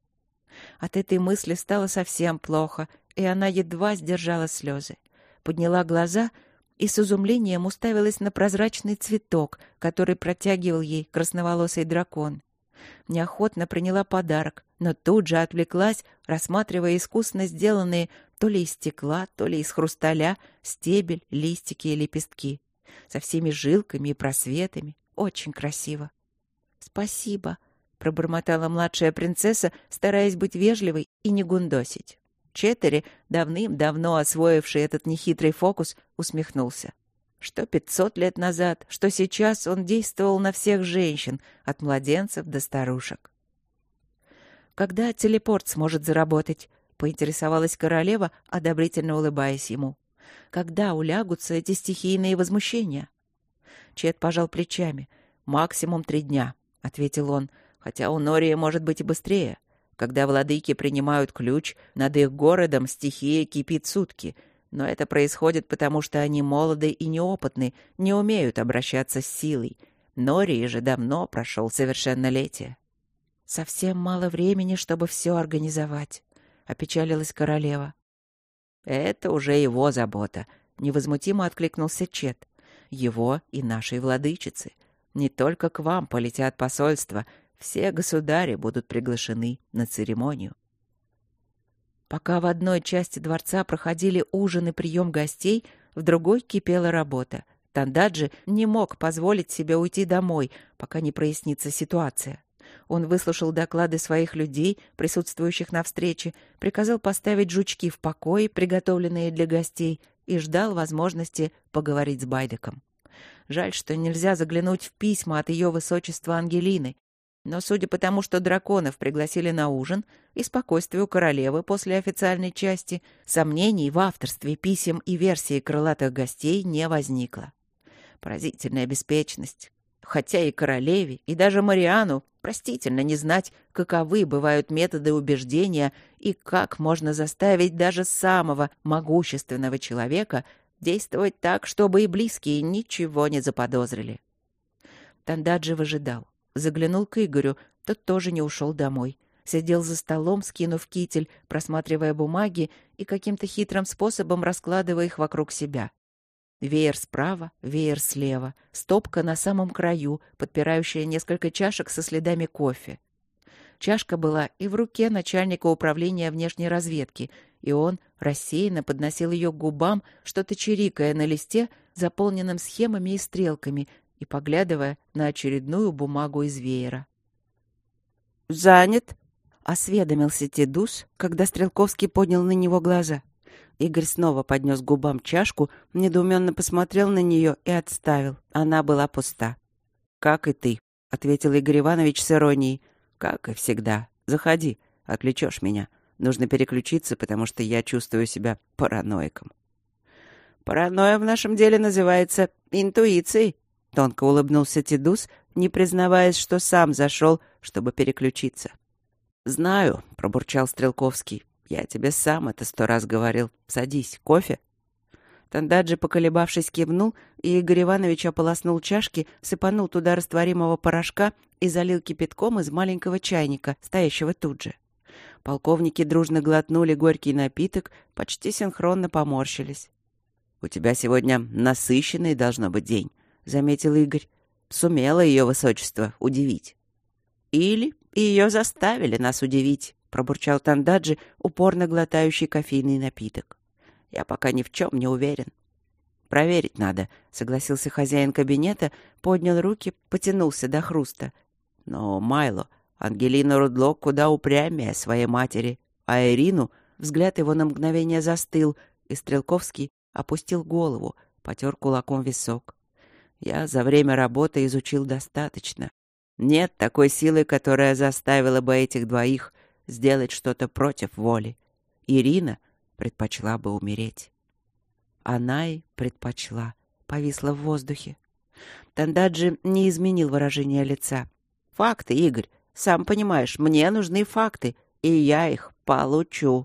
От этой мысли стало совсем плохо, и она едва сдержала слезы. Подняла глаза и с изумлением уставилась на прозрачный цветок, который протягивал ей красноволосый дракон. Неохотно приняла подарок, но тут же отвлеклась, рассматривая искусно сделанные то ли из стекла, то ли из хрусталя стебель, листики и лепестки. Со всеми жилками и просветами. Очень красиво. «Спасибо», — пробормотала младшая принцесса, стараясь быть вежливой и не гундосить. Четтери, давным-давно освоивший этот нехитрый фокус, усмехнулся. Что 500 лет назад, что сейчас он действовал на всех женщин, от младенцев до старушек. «Когда телепорт сможет заработать?» — поинтересовалась королева, одобрительно улыбаясь ему. «Когда улягутся эти стихийные возмущения?» Чет пожал плечами. «Максимум 3 дня», — ответил он, «хотя у Нории может быть и быстрее. Когда владыки принимают ключ, над их городом стихия кипит сутки, но это происходит потому, что они молоды и неопытны, не умеют обращаться с силой. Нории же давно прошел совершеннолетие». «Совсем мало времени, чтобы все организовать», — опечалилась королева. «Это уже его забота», — невозмутимо откликнулся Чет. «Его и нашей владычицы. Не только к вам полетят посольства, все государи будут приглашены на церемонию». Пока в одной части дворца проходили ужин и прием гостей, в другой кипела работа. Тандаджи не мог позволить себе уйти домой, пока не прояснится ситуация. Он выслушал доклады своих людей, присутствующих на встрече, приказал поставить жучки в покое, приготовленные для гостей, и ждал возможности поговорить с Байдеком. Жаль, что нельзя заглянуть в письма от ее высочества Ангелины. Но судя по тому, что драконов пригласили на ужин, и спокойствию королевы после официальной части, сомнений в авторстве писем и версии крылатых гостей не возникло. Поразительная беспечность. Хотя и королеве, и даже Мариану простительно не знать, каковы бывают методы убеждения и как можно заставить даже самого могущественного человека действовать так, чтобы и близкие ничего не заподозрили. Тандаджи выжидал. Заглянул к Игорю, тот тоже не ушел домой. Сидел за столом, скинув китель, просматривая бумаги и каким-то хитрым способом раскладывая их вокруг себя. Веер справа, веер слева, стопка на самом краю, подпирающая несколько чашек со следами кофе. Чашка была и в руке начальника управления внешней разведки, и он рассеянно подносил ее к губам, что-то чирикая на листе, заполненном схемами и стрелками, и поглядывая на очередную бумагу из веера. «Занят?» — осведомился Тедус, когда Стрелковский поднял на него глаза. Игорь снова поднес к губам чашку, недоуменно посмотрел на нее и отставил. Она была пуста. «Как и ты», — ответил Игорь Иванович с иронией. «Как и всегда. Заходи, отвлечешь меня. Нужно переключиться, потому что я чувствую себя параноиком». «Паранойя в нашем деле называется интуицией», — тонко улыбнулся Тедус, не признаваясь, что сам зашел, чтобы переключиться. «Знаю», — пробурчал Стрелковский. «Я тебе сам это 100 раз говорил. Садись, кофе?» Тандаджи, поколебавшись, кивнул, и Игорь Иванович ополоснул чашки, сыпанул туда растворимого порошка и залил кипятком из маленького чайника, стоящего тут же. Полковники дружно глотнули горький напиток, почти синхронно поморщились. «У тебя сегодня насыщенный должно быть день», — заметил Игорь. «Сумело ее высочество удивить». «Или ее заставили нас удивить», — пробурчал Тандаджи, упорно глотающий кофейный напиток. «Я пока ни в чем не уверен». «Проверить надо», — согласился хозяин кабинета, поднял руки, потянулся до хруста. «Но, Майло, Ангелина Рудло куда упрямее своей матери, а Ирину...» Взгляд его на мгновение застыл, и Стрелковский опустил голову, потер кулаком висок. «Я за время работы изучил достаточно. Нет такой силы, которая заставила бы этих двоих сделать что-то против воли. Ирина предпочла бы умереть». Она и предпочла. Повисла в воздухе. Тандаджи не изменил выражение лица. «Факты, Игорь. Сам понимаешь, мне нужны факты, и я их получу».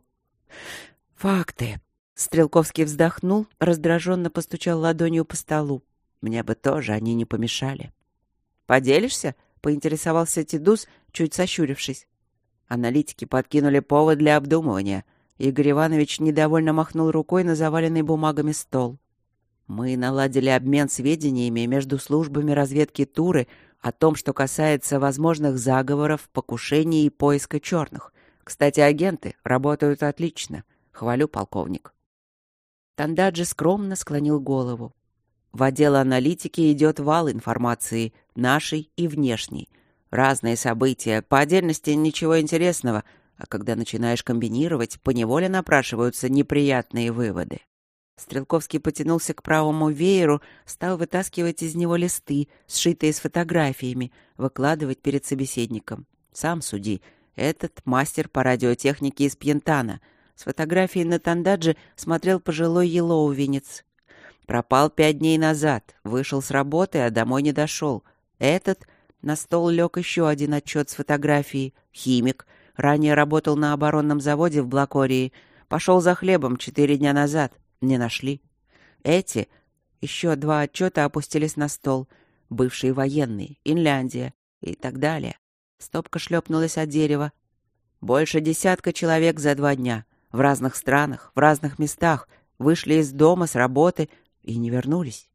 «Факты». Стрелковский вздохнул, раздраженно постучал ладонью по столу. «Мне бы тоже они не помешали». «Поделишься?» — поинтересовался Тидус, чуть сощурившись. Аналитики подкинули повод для обдумывания. Игорь Иванович недовольно махнул рукой на заваленный бумагами стол. «Мы наладили обмен сведениями между службами разведки Туры о том, что касается возможных заговоров, покушений и поиска черных. Кстати, агенты работают отлично. Хвалю, полковник». Тандаджи скромно склонил голову. В отдел аналитики идет вал информации, нашей и внешней. Разные события, по отдельности ничего интересного, а когда начинаешь комбинировать, поневоле напрашиваются неприятные выводы. Стрелковский потянулся к правому вееру, стал вытаскивать из него листы, сшитые с фотографиями, выкладывать перед собеседником. Сам суди. Этот мастер по радиотехнике из Пьентана. С фотографией на Тандаджи смотрел пожилой елоувинец. Пропал 5 дней назад. Вышел с работы, а домой не дошел. Этот... На стол лег еще один отчет с фотографией. Химик. Ранее работал на оборонном заводе в Блакории. Пошел за хлебом 4 дня назад. Не нашли. Эти... Еще 2 отчета опустились на стол. Бывшие военные. Инляндия. И так далее. Стопка шлепнулась от дерева. Больше 10 человек за 2 дня. В разных странах, в разных местах. Вышли из дома, с работы и не вернулись.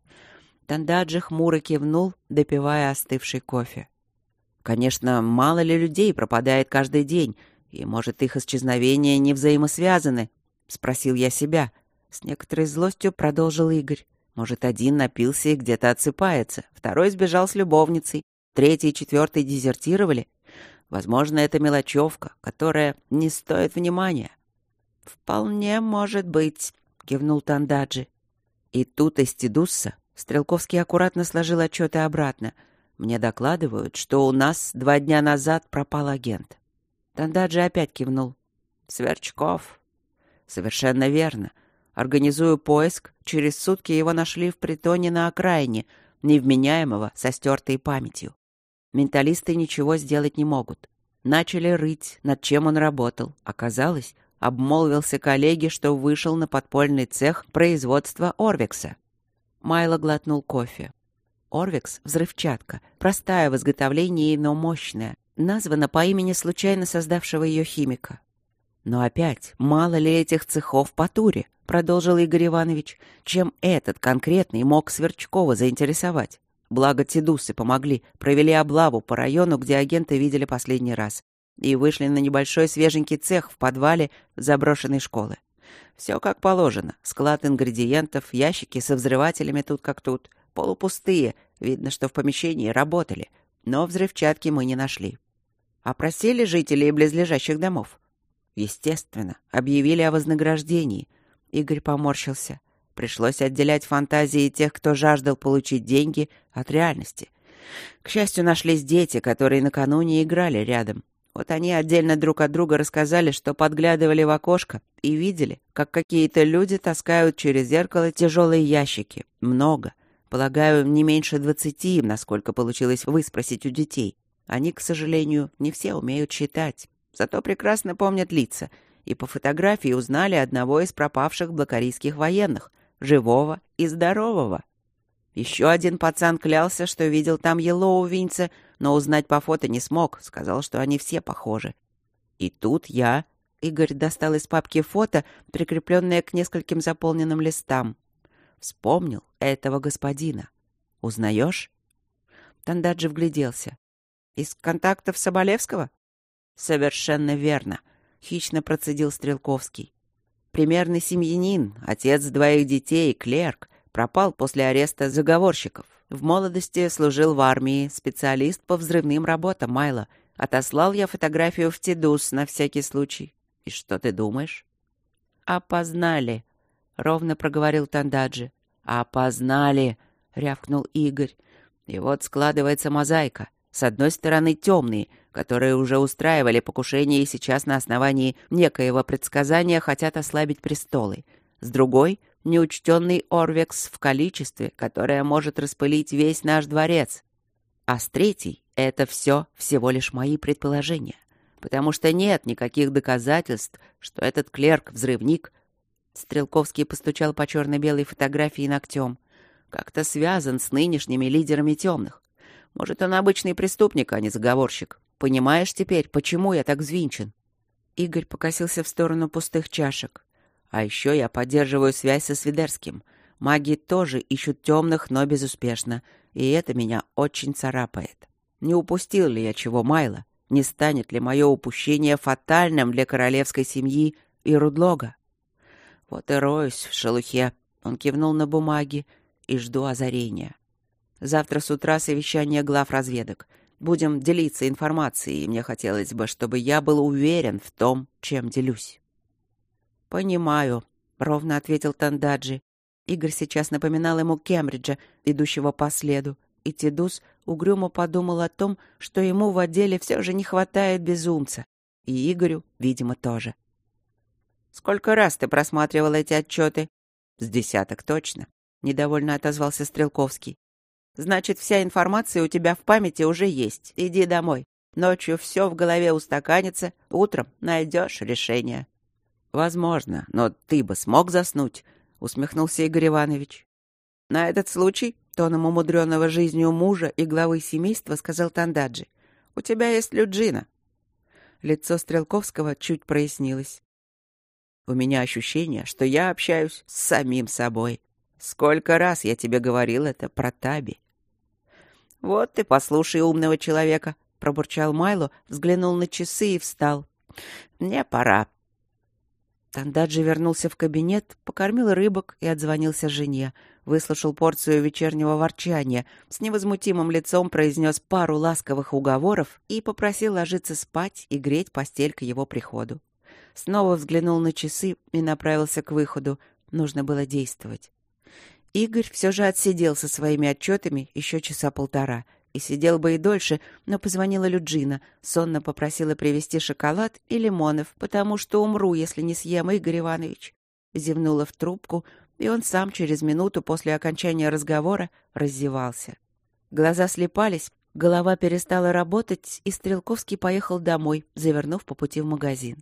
Тандаджи хмуро кивнул, допивая остывший кофе. Конечно, мало ли людей пропадает каждый день, и, может, их исчезновения не взаимосвязаны, спросил я себя. С некоторой злостью продолжил Игорь. Может, один напился и где-то отсыпается, второй сбежал с любовницей, 3 и 4 дезертировали. Возможно, это мелочевка, которая не стоит внимания. «Вполне может быть», — кивнул Тандаджи. И тут из Тидусса Стрелковский аккуратно сложил отчеты обратно. «Мне докладывают, что у нас 2 дня назад пропал агент». Тандаджи опять кивнул. «Сверчков». «Совершенно верно. Организую поиск. Через сутки его нашли в притоне на окраине, невменяемого, со стертой памятью. Менталисты ничего сделать не могут. Начали рыть, над чем он работал. Оказалось, обмолвился коллеге, что вышел на подпольный цех производства Орвекса». Майло глотнул кофе. Орвекс — взрывчатка, простая в изготовлении, но мощная, названа по имени случайно создавшего ее химика. «Но опять, мало ли этих цехов по Туре», — продолжил Игорь Иванович, «чем этот конкретный мог Сверчкова заинтересовать. Благо тидусы помогли, провели облаву по району, где агенты видели последний раз, и вышли на небольшой свеженький цех в подвале заброшенной школы. Все как положено. Склад ингредиентов, ящики со взрывателями тут как тут. Полупустые. Видно, что в помещении работали. Но взрывчатки мы не нашли. Опросили жителей близлежащих домов. Естественно. Объявили о вознаграждении. Игорь поморщился. Пришлось отделять фантазии тех, кто жаждал получить деньги, от реальности. К счастью, нашлись дети, которые накануне играли рядом. Вот они отдельно друг от друга рассказали, что подглядывали в окошко и видели, как какие-то люди таскают через зеркало тяжелые ящики. Много. Полагаю, не меньше 20, насколько получилось выспросить у детей. Они, к сожалению, не все умеют считать. Зато прекрасно помнят лица. И по фотографии узнали одного из пропавших блокарийских военных. Живого и здорового. Еще один пацан клялся, что видел там Йеллоу Винца, но узнать по фото не смог. Сказал, что они все похожи. И тут я... Игорь достал из папки фото, прикрепленное к нескольким заполненным листам. Вспомнил этого господина. Узнаешь? Тандаджи вгляделся. Из контактов Соболевского? Совершенно верно. Хищно процедил Стрелковский. Примерный семьянин, отец 2 детей, клерк, пропал после ареста заговорщиков. В молодости служил в армии, специалист по взрывным работам, Майло. Отослал я фотографию в Тидус на всякий случай. И что ты думаешь? Опознали, ровно проговорил Тандаджи. Опознали, рявкнул Игорь. И вот складывается мозаика. С одной стороны, темные, которые уже устраивали покушение и сейчас на основании некоего предсказания хотят ослабить престолы. С другой — неучтенный Орвекс в количестве, которое может распылить весь наш дворец. А с третьей — это все всего лишь мои предположения. Потому что нет никаких доказательств, что этот клерк-взрывник... Стрелковский постучал по черно-белой фотографии ногтем. Как-то связан с нынешними лидерами темных. Может, он обычный преступник, а не заговорщик. Понимаешь теперь, почему я так взвинчен? Игорь покосился в сторону пустых чашек. А еще я поддерживаю связь со Свидерским. Маги тоже ищут темных, но безуспешно. И это меня очень царапает. Не упустил ли я чего, Майло? Не станет ли мое упущение фатальным для королевской семьи и Рудлога? Вот и роюсь в шелухе. Он кивнул на бумаги. И жду озарения. Завтра с утра совещание глав разведок. Будем делиться информацией, и мне хотелось бы, чтобы я был уверен в том, чем делюсь. «Понимаю», — ровно ответил Тандаджи. Игорь сейчас напоминал ему Кембриджа, идущего по следу, и Тидус угрюмо подумал о том, что ему в отделе все же не хватает безумца. И Игорю, видимо, тоже. «Сколько раз ты просматривал эти отчеты?» «С 10 точно», — недовольно отозвался Стрелковский. «Значит, вся информация у тебя в памяти уже есть. Иди домой. Ночью все в голове устаканится, утром найдешь решение». «Возможно, но ты бы смог заснуть?» — усмехнулся Игорь Иванович. «На этот случай, тоном умудренного жизнью мужа и главы семейства, сказал Тандаджи, у тебя есть Люджина». Лицо Стрелковского чуть прояснилось. «У меня ощущение, что я общаюсь с самим собой. Сколько раз я тебе говорил это про Таби». «Вот ты послушай умного человека», — пробурчал Майло, взглянул на часы и встал. «Мне пора». Тандаджи вернулся в кабинет, покормил рыбок и отзвонился жене. Выслушал порцию вечернего ворчания, с невозмутимым лицом произнес пару ласковых уговоров и попросил ложиться спать и греть постель к его приходу. Снова взглянул на часы и направился к выходу. Нужно было действовать. Игорь все же отсидел со своими отчетами еще часа полтора. И сидел бы и дольше, но позвонила Люджина, сонно попросила привезти шоколад и лимонов, потому что умру, если не съем, Игорь Иванович. Зевнула в трубку, и он сам через минуту после окончания разговора раздевался. Глаза слепались, голова перестала работать, и Стрелковский поехал домой, завернув по пути в магазин.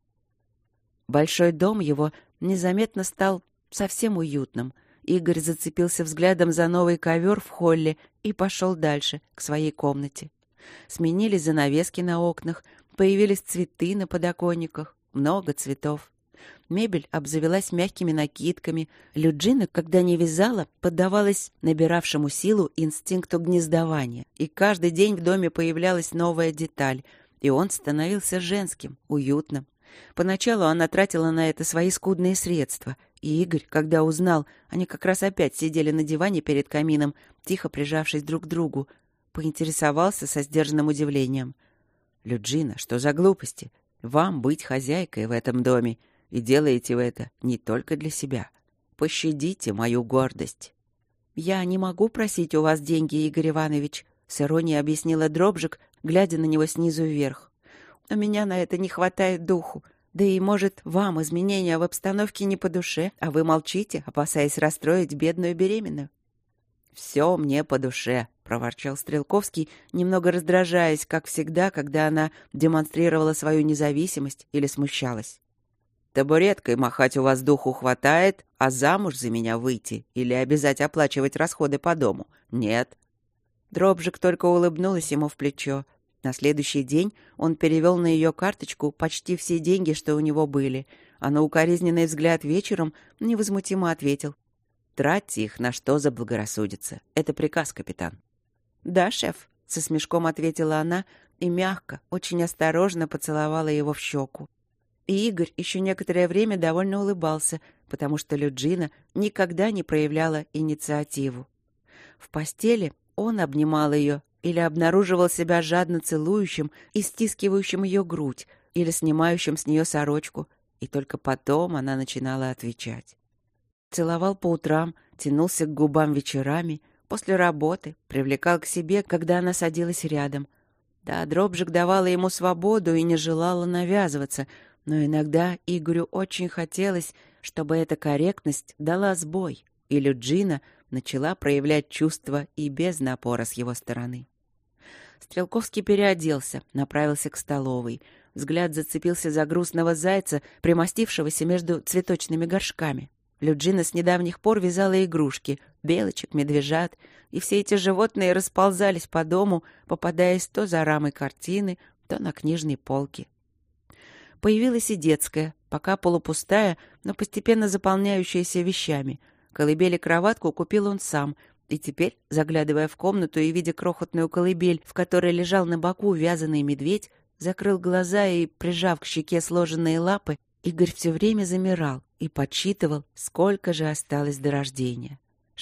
Большой дом его незаметно стал совсем уютным. Игорь зацепился взглядом за новый ковер в холле и пошел дальше, к своей комнате. Сменились занавески на окнах, появились цветы на подоконниках, много цветов. Мебель обзавелась мягкими накидками. Люджина, когда не вязала, поддавалась набиравшему силу инстинкту гнездования. И каждый день в доме появлялась новая деталь, и он становился женским, уютным. Поначалу она тратила на это свои скудные средства, и Игорь, когда узнал, они как раз опять сидели на диване перед камином, тихо прижавшись друг к другу, поинтересовался со сдержанным удивлением. «Люджина, что за глупости? Вам быть хозяйкой в этом доме, и делаете вы это не только для себя. Пощадите мою гордость». «Я не могу просить у вас деньги, Игорь Иванович», — с иронией объяснила Дробжик, глядя на него снизу вверх. «У меня на это не хватает духу. Да и, может, вам изменения в обстановке не по душе, а вы молчите, опасаясь расстроить бедную беременную». «Все мне по душе», — проворчал Стрелковский, немного раздражаясь, как всегда, когда она демонстрировала свою независимость или смущалась. «Табуреткой махать у вас духу хватает, а замуж за меня выйти или обязать оплачивать расходы по дому? Нет». Дробжик только улыбнулась ему в плечо. На следующий день он перевел на ее карточку почти все деньги, что у него были, а на укоризненный взгляд вечером невозмутимо ответил: «Тратьте их на что заблагорассудится. Это приказ, капитан». «Да, шеф», — со смешком ответила она и мягко, очень осторожно поцеловала его в щеку. И Игорь еще некоторое время довольно улыбался, потому что Люджина никогда не проявляла инициативу. В постели он обнимал ее или обнаруживал себя жадно целующим и стискивающим ее грудь, или снимающим с нее сорочку, и только потом она начинала отвечать. Целовал по утрам, тянулся к губам вечерами, после работы, привлекал к себе, когда она садилась рядом. Да, Дробжик давала ему свободу и не желала навязываться, но иногда Игорю очень хотелось, чтобы эта корректность дала сбой, и Люджина начала проявлять чувства и без напора с его стороны. Стрелковский переоделся, направился к столовой. Взгляд зацепился за грустного зайца, примостившегося между цветочными горшками. Люджина с недавних пор вязала игрушки — белочек, медвежат, и все эти животные расползались по дому, попадаясь то за рамой картины, то на книжной полке. Появилась и детская, пока полупустая, но постепенно заполняющаяся вещами. Колыбель и кроватку купил он сам, и теперь, заглядывая в комнату и видя крохотную колыбель, в которой лежал на боку вязаный медведь, закрыл глаза и, прижав к щеке сложенные лапы, Игорь все время замирал и подсчитывал, сколько же осталось до рождения.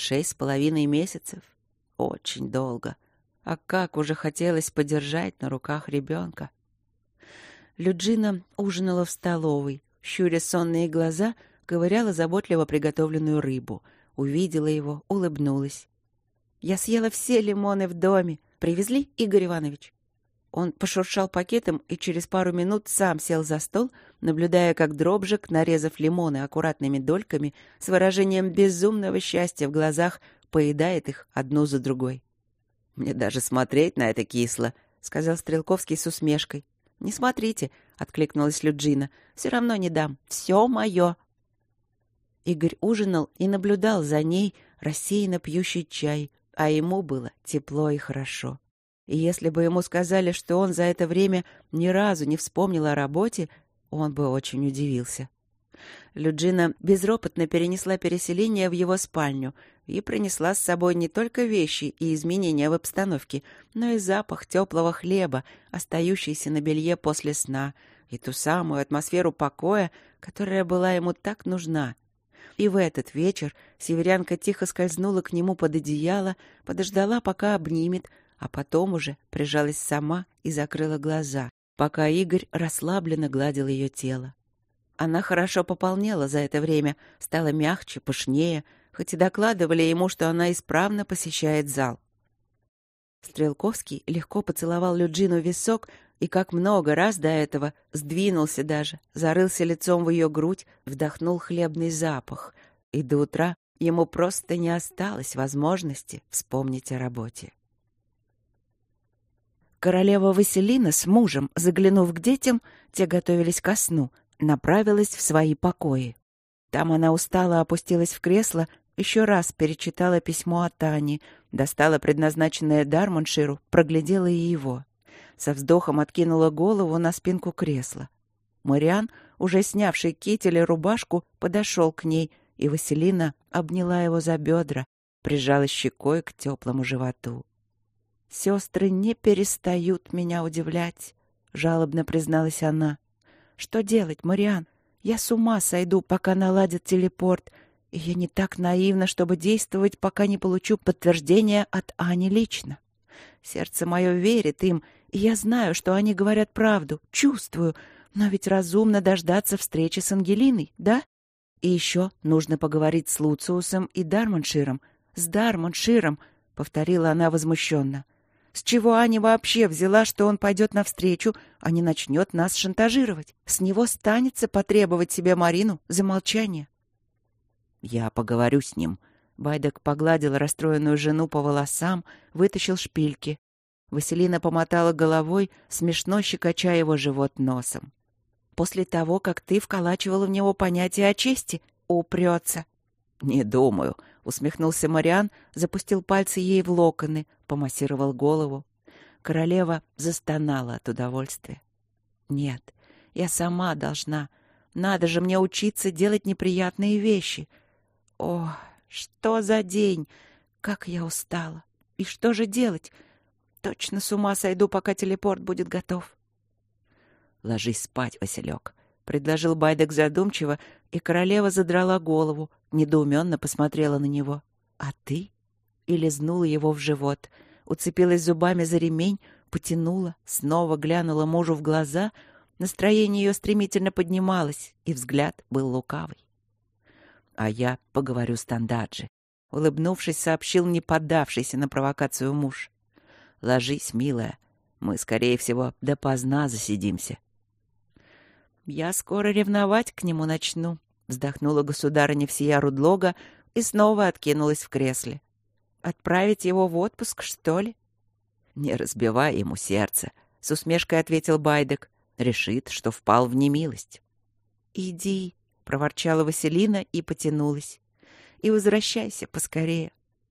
6,5 месяцев. Очень долго. А как уже хотелось подержать на руках ребенка. Люджина ужинала в столовой, щуря сонные глаза, ковыряла заботливо приготовленную рыбу. Увидела его, улыбнулась. «Я съела все лимоны в доме. Привезли, Игорь Иванович?» Он пошуршал пакетом и через пару минут сам сел за стол, наблюдая, как Дробжик, нарезав лимоны аккуратными дольками, с выражением безумного счастья в глазах, поедает их одну за другой. «Мне даже смотреть на это кисло», — сказал Стрелковский с усмешкой. «Не смотрите», — откликнулась Люджина. «Все равно не дам. Все мое». Игорь ужинал и наблюдал за ней, рассеянно пьющий чай, а ему было тепло и хорошо. И если бы ему сказали, что он за это время ни разу не вспомнил о работе, он бы очень удивился. Люджина безропотно перенесла переселение в его спальню и принесла с собой не только вещи и изменения в обстановке, но и запах теплого хлеба, остающийся на белье после сна, и ту самую атмосферу покоя, которая была ему так нужна. И в этот вечер северянка тихо скользнула к нему под одеяло, подождала, пока обнимет, а потом уже прижалась сама и закрыла глаза, пока Игорь расслабленно гладил ее тело. Она хорошо пополнела за это время, стала мягче, пышнее, хоть и докладывали ему, что она исправно посещает зал. Стрелковский легко поцеловал Люджину в висок и, как много раз до этого, сдвинулся даже, зарылся лицом в ее грудь, вдохнул хлебный запах, и до утра ему просто не осталось возможности вспомнить о работе. Королева Василина с мужем, заглянув к детям, те готовились ко сну, направилась в свои покои. Там она устало опустилась в кресло, еще раз перечитала письмо от Ани, достала предназначенное Дармонширу, проглядела и его. Со вздохом откинула голову на спинку кресла. Мариан, уже снявший китель и рубашку, подошел к ней, и Василина обняла его за бедра, прижала щекой к теплому животу. «Сестры не перестают меня удивлять», — жалобно призналась она. «Что делать, Мариан? Я с ума сойду, пока наладят телепорт, и я не так наивна, чтобы действовать, пока не получу подтверждения от Ани лично. Сердце мое верит им, и я знаю, что они говорят правду, чувствую, но ведь разумно дождаться встречи с Ангелиной, да? И еще нужно поговорить с Луциусом и Дармонширом. С Дармонширом», — повторила она возмущенно. «С чего Аня вообще взяла, что он пойдет навстречу, а не начнет нас шантажировать? С него станется потребовать себе Марину за молчание». «Я поговорю с ним», Байдек погладил расстроенную жену по волосам, вытащил шпильки. Василина помотала головой, смешно щекоча его живот носом. «После того, как ты вколачивала в него понятие о чести, упрется». «Не думаю», — усмехнулся Мариан, запустил пальцы ей в локоны, помассировал голову. Королева застонала от удовольствия. «Нет, я сама должна. Надо же мне учиться делать неприятные вещи. О, что за день! Как я устала! И что же делать? Точно с ума сойду, пока телепорт будет готов». «Ложись спать, Василек», — предложил Байдек задумчиво, и королева задрала голову, недоуменно посмотрела на него. «А ты?» И лизнула его в живот, уцепилась зубами за ремень, потянула, снова глянула мужу в глаза. Настроение ее стремительно поднималось, и взгляд был лукавый. «А я поговорю с Тандаджи», — улыбнувшись, сообщил не поддавшийся на провокацию муж. «Ложись, милая, мы, скорее всего, допоздна засидимся». «Я скоро ревновать к нему начну», — вздохнула государыня всея Рудлога и снова откинулась в кресле. «Отправить его в отпуск, что ли?» «Не разбивай ему сердце», — с усмешкой ответил Байдек. «Решит, что впал в немилость». «Иди», — проворчала Василина и потянулась. «И возвращайся поскорее».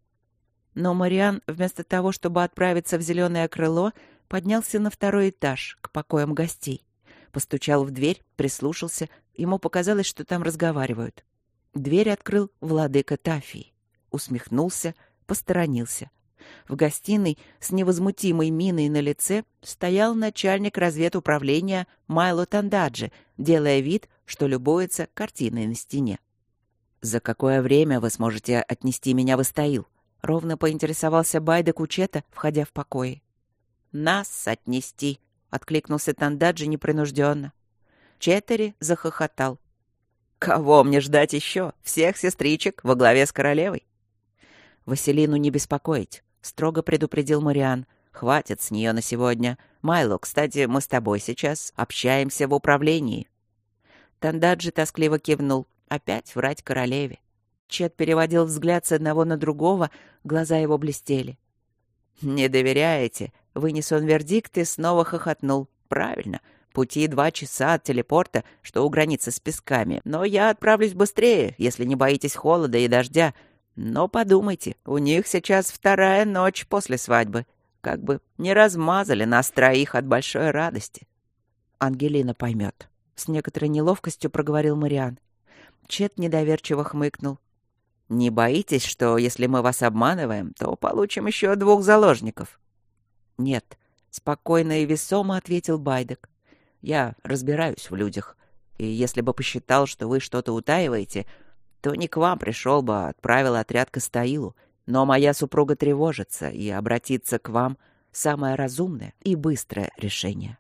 Но Мариан, вместо того, чтобы отправиться в зеленое крыло, поднялся на второй этаж, к покоям гостей. Постучал в дверь, прислушался. Ему показалось, что там разговаривают. Дверь открыл владыка Тафии. Усмехнулся, посторонился. В гостиной с невозмутимой миной на лице стоял начальник разведуправления Майло Тандаджи, делая вид, что любуется картиной на стене. «За какое время вы сможете отнести меня в Истаил?» — ровно поинтересовался Байдек у Чета, входя в покои. «Нас отнести», — откликнулся Тандаджи непринужденно. Четери захохотал. «Кого мне ждать еще? Всех сестричек во главе с королевой?» «Василину не беспокоить», — строго предупредил Мариан. «Хватит с нее на сегодня. Майло, кстати, мы с тобой сейчас общаемся в управлении». Тандаджи тоскливо кивнул. Опять врать королеве. Чет переводил взгляд с одного на другого, глаза его блестели. «Не доверяете?» — вынес он вердикт и снова хохотнул. «Правильно. Пути 2 часа от телепорта, что у границы с песками. Но я отправлюсь быстрее, если не боитесь холода и дождя. Но подумайте, у них сейчас 2-я ночь после свадьбы. Как бы не размазали нас 3 от большой радости». «Ангелина поймет», — с некоторой неловкостью проговорил Мариан. Чет недоверчиво хмыкнул. «Не боитесь, что если мы вас обманываем, то получим еще 2 заложников?» «Нет», — спокойно и весомо ответил Байдек. «Я разбираюсь в людях, и если бы посчитал, что вы что-то утаиваете, то не к вам пришел бы, а отправил отряд к Истаилу. Но моя супруга тревожится, и обратиться к вам — самое разумное и быстрое решение».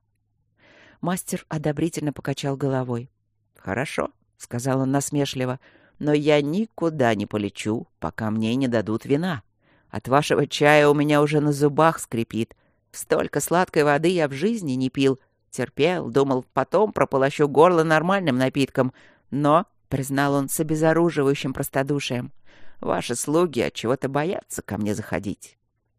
Мастер одобрительно покачал головой. «Хорошо», — сказал он насмешливо, — «но я никуда не полечу, пока мне не дадут вина. От вашего чая у меня уже на зубах скрипит. Столько сладкой воды я в жизни не пил. Терпел, думал, потом прополощу горло нормальным напитком. Но, — признал он с обезоруживающим простодушием, — ваши слуги отчего-то боятся ко мне заходить».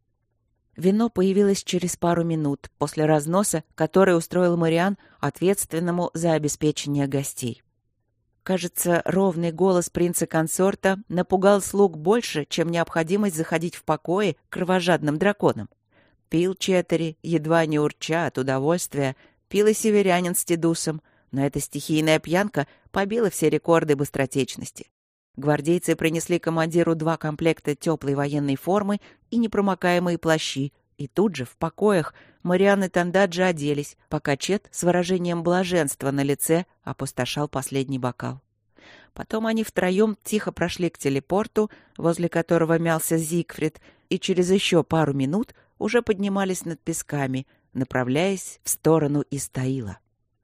Вино появилось через пару минут после разноса, который устроил Мариан ответственному за обеспечение гостей. Кажется, ровный голос принца-консорта напугал слуг больше, чем необходимость заходить в покои кровожадным драконам. Пил Четери, едва не урча от удовольствия, пил и северянин с Тедусом, но эта стихийная пьянка побила все рекорды быстротечности. Гвардейцы принесли командиру 2 комплекта теплой военной формы и непромокаемые плащи, и тут же в покоях Мариан и Тандаджи оделись, пока Чет с выражением блаженства на лице опустошал последний бокал. Потом они втроем тихо прошли к телепорту, возле которого мялся Зигфрид, и через еще пару минут уже поднимались над песками, направляясь в сторону Истаила.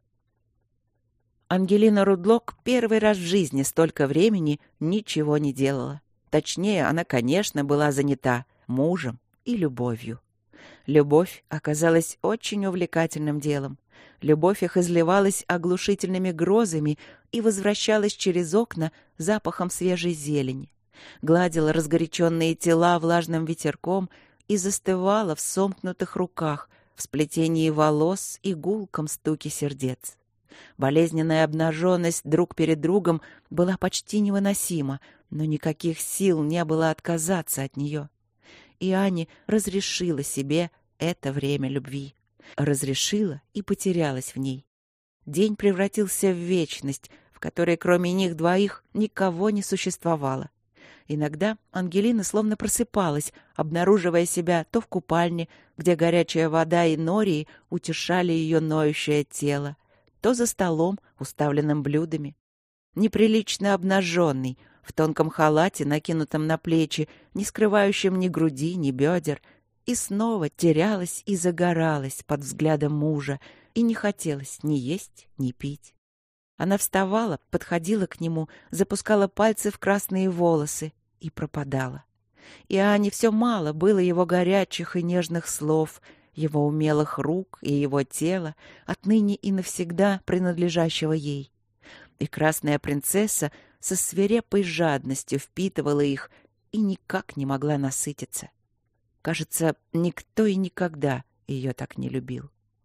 Ангелина Рудлок первый раз в жизни столько времени ничего не делала. Точнее, она, конечно, была занята мужем и любовью. Любовь оказалась очень увлекательным делом. Любовь их изливалась оглушительными грозами и возвращалась через окна запахом свежей зелени. гладила разгоряченные тела влажным ветерком и застывала в сомкнутых руках, в сплетении волос и гулком стуке сердец. Болезненная обнаженность друг перед другом была почти невыносима, но никаких сил не было отказаться от нее. И Аня разрешила себе это время любви. Разрешила и потерялась в ней. День превратился в вечность, в которой кроме них двоих никого не существовало. Иногда Ангелина словно просыпалась, обнаруживая себя то в купальне, где горячая вода и нории утешали ее ноющее тело, то за столом, уставленным блюдами. Неприлично обнаженный, в тонком халате, накинутом на плечи, не скрывающем ни груди, ни бедер, и снова терялась и загоралась под взглядом мужа, и не хотелось ни есть, ни пить. Она вставала, подходила к нему, запускала пальцы в красные волосы и пропадала. И Ане все мало было его горячих и нежных слов, его умелых рук и его тела, отныне и навсегда принадлежащего ей. И красная принцесса со свирепой жадностью впитывала их и никак не могла насытиться. Кажется, никто и никогда ее так не любил.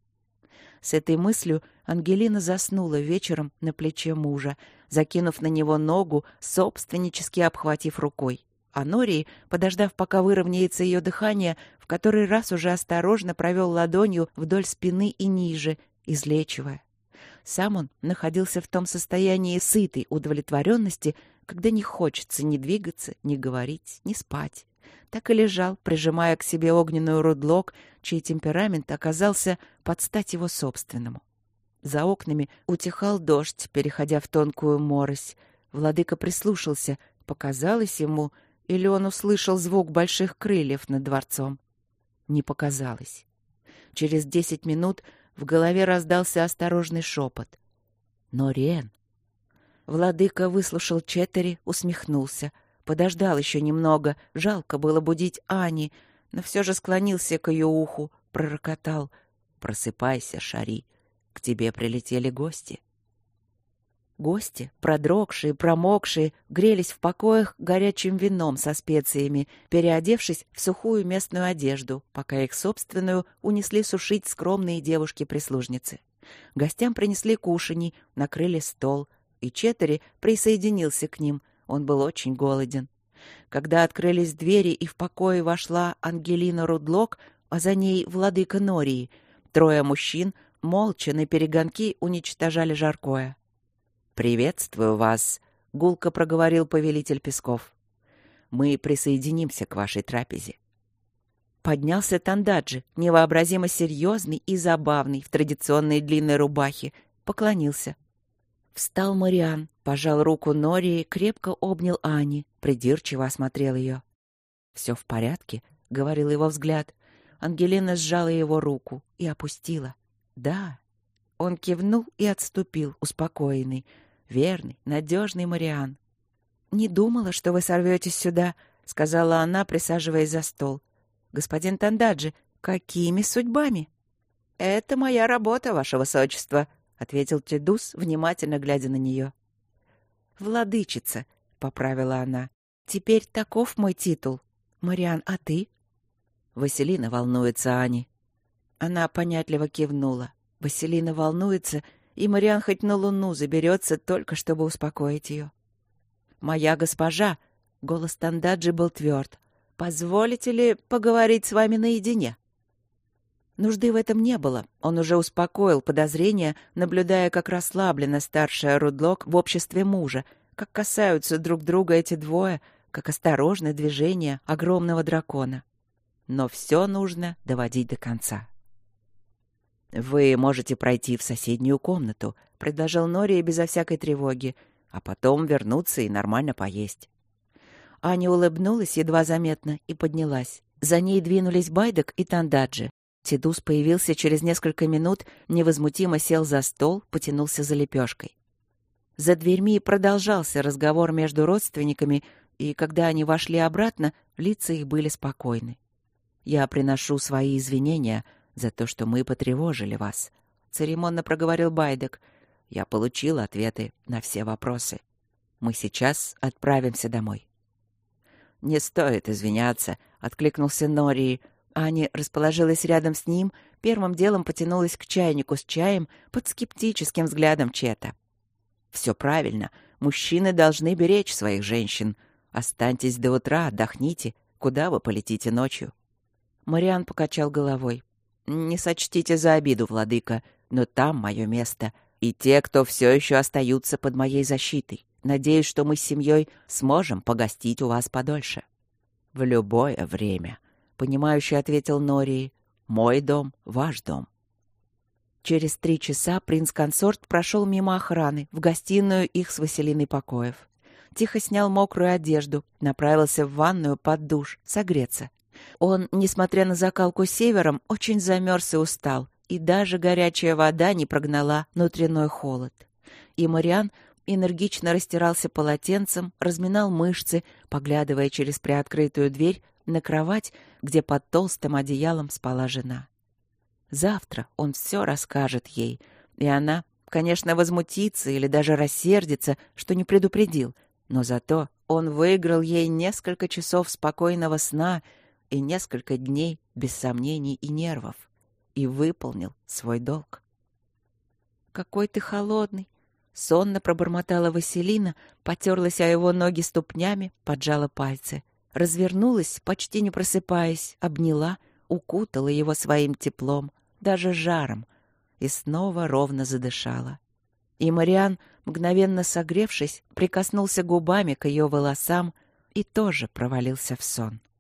С этой мыслью Ангелина заснула вечером на плече мужа, закинув на него ногу, собственнически обхватив рукой. А Норий, подождав, пока выровняется ее дыхание, в который раз уже осторожно провел ладонью вдоль спины и ниже, излечивая. Сам он находился в том состоянии сытой удовлетворенности, когда не хочется ни двигаться, ни говорить, ни спать. Так и лежал, прижимая к себе огненную Рудлок, чей темперамент оказался под стать его собственному. За окнами утихал дождь, переходя в тонкую морось. Владыка прислушался, показалось ему, или он услышал звук больших крыльев над дворцом. Не показалось. Через 10 минут в голове раздался осторожный шепот. «Нориэн!» Владыка выслушал Четтери, усмехнулся. Подождал еще немного, жалко было будить Ани, но все же склонился к ее уху, пророкотал: «Просыпайся, Шари, к тебе прилетели гости». Гости, продрогшие, промокшие, грелись в покоях горячим вином со специями, переодевшись в сухую местную одежду, пока их собственную унесли сушить скромные девушки-прислужницы. Гостям принесли кушаний, накрыли стол, и Четтери присоединился к ним. Он был очень голоден. Когда открылись двери и в покое вошла Ангелина Рудлок, а за ней владыка Нории, 3 мужчин молча наперегонки уничтожали жаркое. «Приветствую вас», — гулко проговорил повелитель Песков. «Мы присоединимся к вашей трапезе». Поднялся Тандаджи, невообразимо серьезный и забавный, в традиционной длинной рубахе, поклонился. Встал Мариан, пожал руку Нории, крепко обнял Ани, придирчиво осмотрел ее. «Все в порядке?» — говорил его взгляд. Ангелина сжала его руку и опустила. «Да». Он кивнул и отступил, успокоенный. Верный, надежный Мариан. «Не думала, что вы сорветесь сюда», — сказала она, присаживаясь за стол. «Господин Тандаджи, какими судьбами?» «Это моя работа, ваше высочество», — ответил Тедус, внимательно глядя на нее. «Владычица», — поправила она. «Теперь таков мой титул. Мариан, а ты?» Василина волнуется, Ани. Она понятливо кивнула. Василина волнуется, и Мариан хоть на луну заберется, только чтобы успокоить ее. «Моя госпожа», — голос Тандаджи был тверд, — «позволите ли поговорить с вами наедине?» Нужды в этом не было. Он уже успокоил подозрения, наблюдая, как расслаблена старшая Рудлок в обществе мужа, как касаются друг друга эти двое, как осторожны движения огромного дракона. Но все нужно доводить до конца. «Вы можете пройти в соседнюю комнату», — предложил Нория безо всякой тревоги, «а потом вернуться и нормально поесть». Аня улыбнулась едва заметно и поднялась. За ней двинулись Байдек и Тандаджи. Тедус появился через несколько минут, невозмутимо сел за стол, потянулся за лепешкой. За дверьми продолжался разговор между родственниками, и когда они вошли обратно, лица их были спокойны. «Я приношу свои извинения за то, что мы потревожили вас», — церемонно проговорил Байдек. «Я получил ответы на все вопросы. Мы сейчас отправимся домой». «Не стоит извиняться», — откликнулся Нории. Ани расположилась рядом с ним, первым делом потянулась к чайнику с чаем под скептическим взглядом Чета. «Все правильно. Мужчины должны беречь своих женщин. Останьтесь до утра, отдохните. Куда вы полетите ночью?» Мариан покачал головой. «Не сочтите за обиду, владыка, но там мое место. И те, кто все еще остаются под моей защитой. Надеюсь, что мы с семьей сможем погостить у вас подольше». «В любое время», — понимающе ответил Нории. «Мой дом — ваш дом». Через 3 часа принц-консорт прошел мимо охраны в гостиную их с Василиной покоев. Тихо снял мокрую одежду, направился в ванную под душ, согреться. Он, несмотря на закалку севером, очень замерз и устал, и даже горячая вода не прогнала внутренний холод. И Мариан энергично растирался полотенцем, разминал мышцы, поглядывая через приоткрытую дверь на кровать, где под толстым одеялом спала жена. Завтра он все расскажет ей, и она, конечно, возмутится или даже рассердится, что не предупредил, но зато он выиграл ей несколько часов спокойного сна и несколько дней без сомнений и нервов, и выполнил свой долг. «Какой ты холодный!» — сонно пробормотала Василина, потерлась о его ноги ступнями, поджала пальцы, развернулась, почти не просыпаясь, обняла, укутала его своим теплом, даже жаром, и снова ровно задышала. И Мариан, мгновенно согревшись, прикоснулся губами к ее волосам и тоже провалился в сон.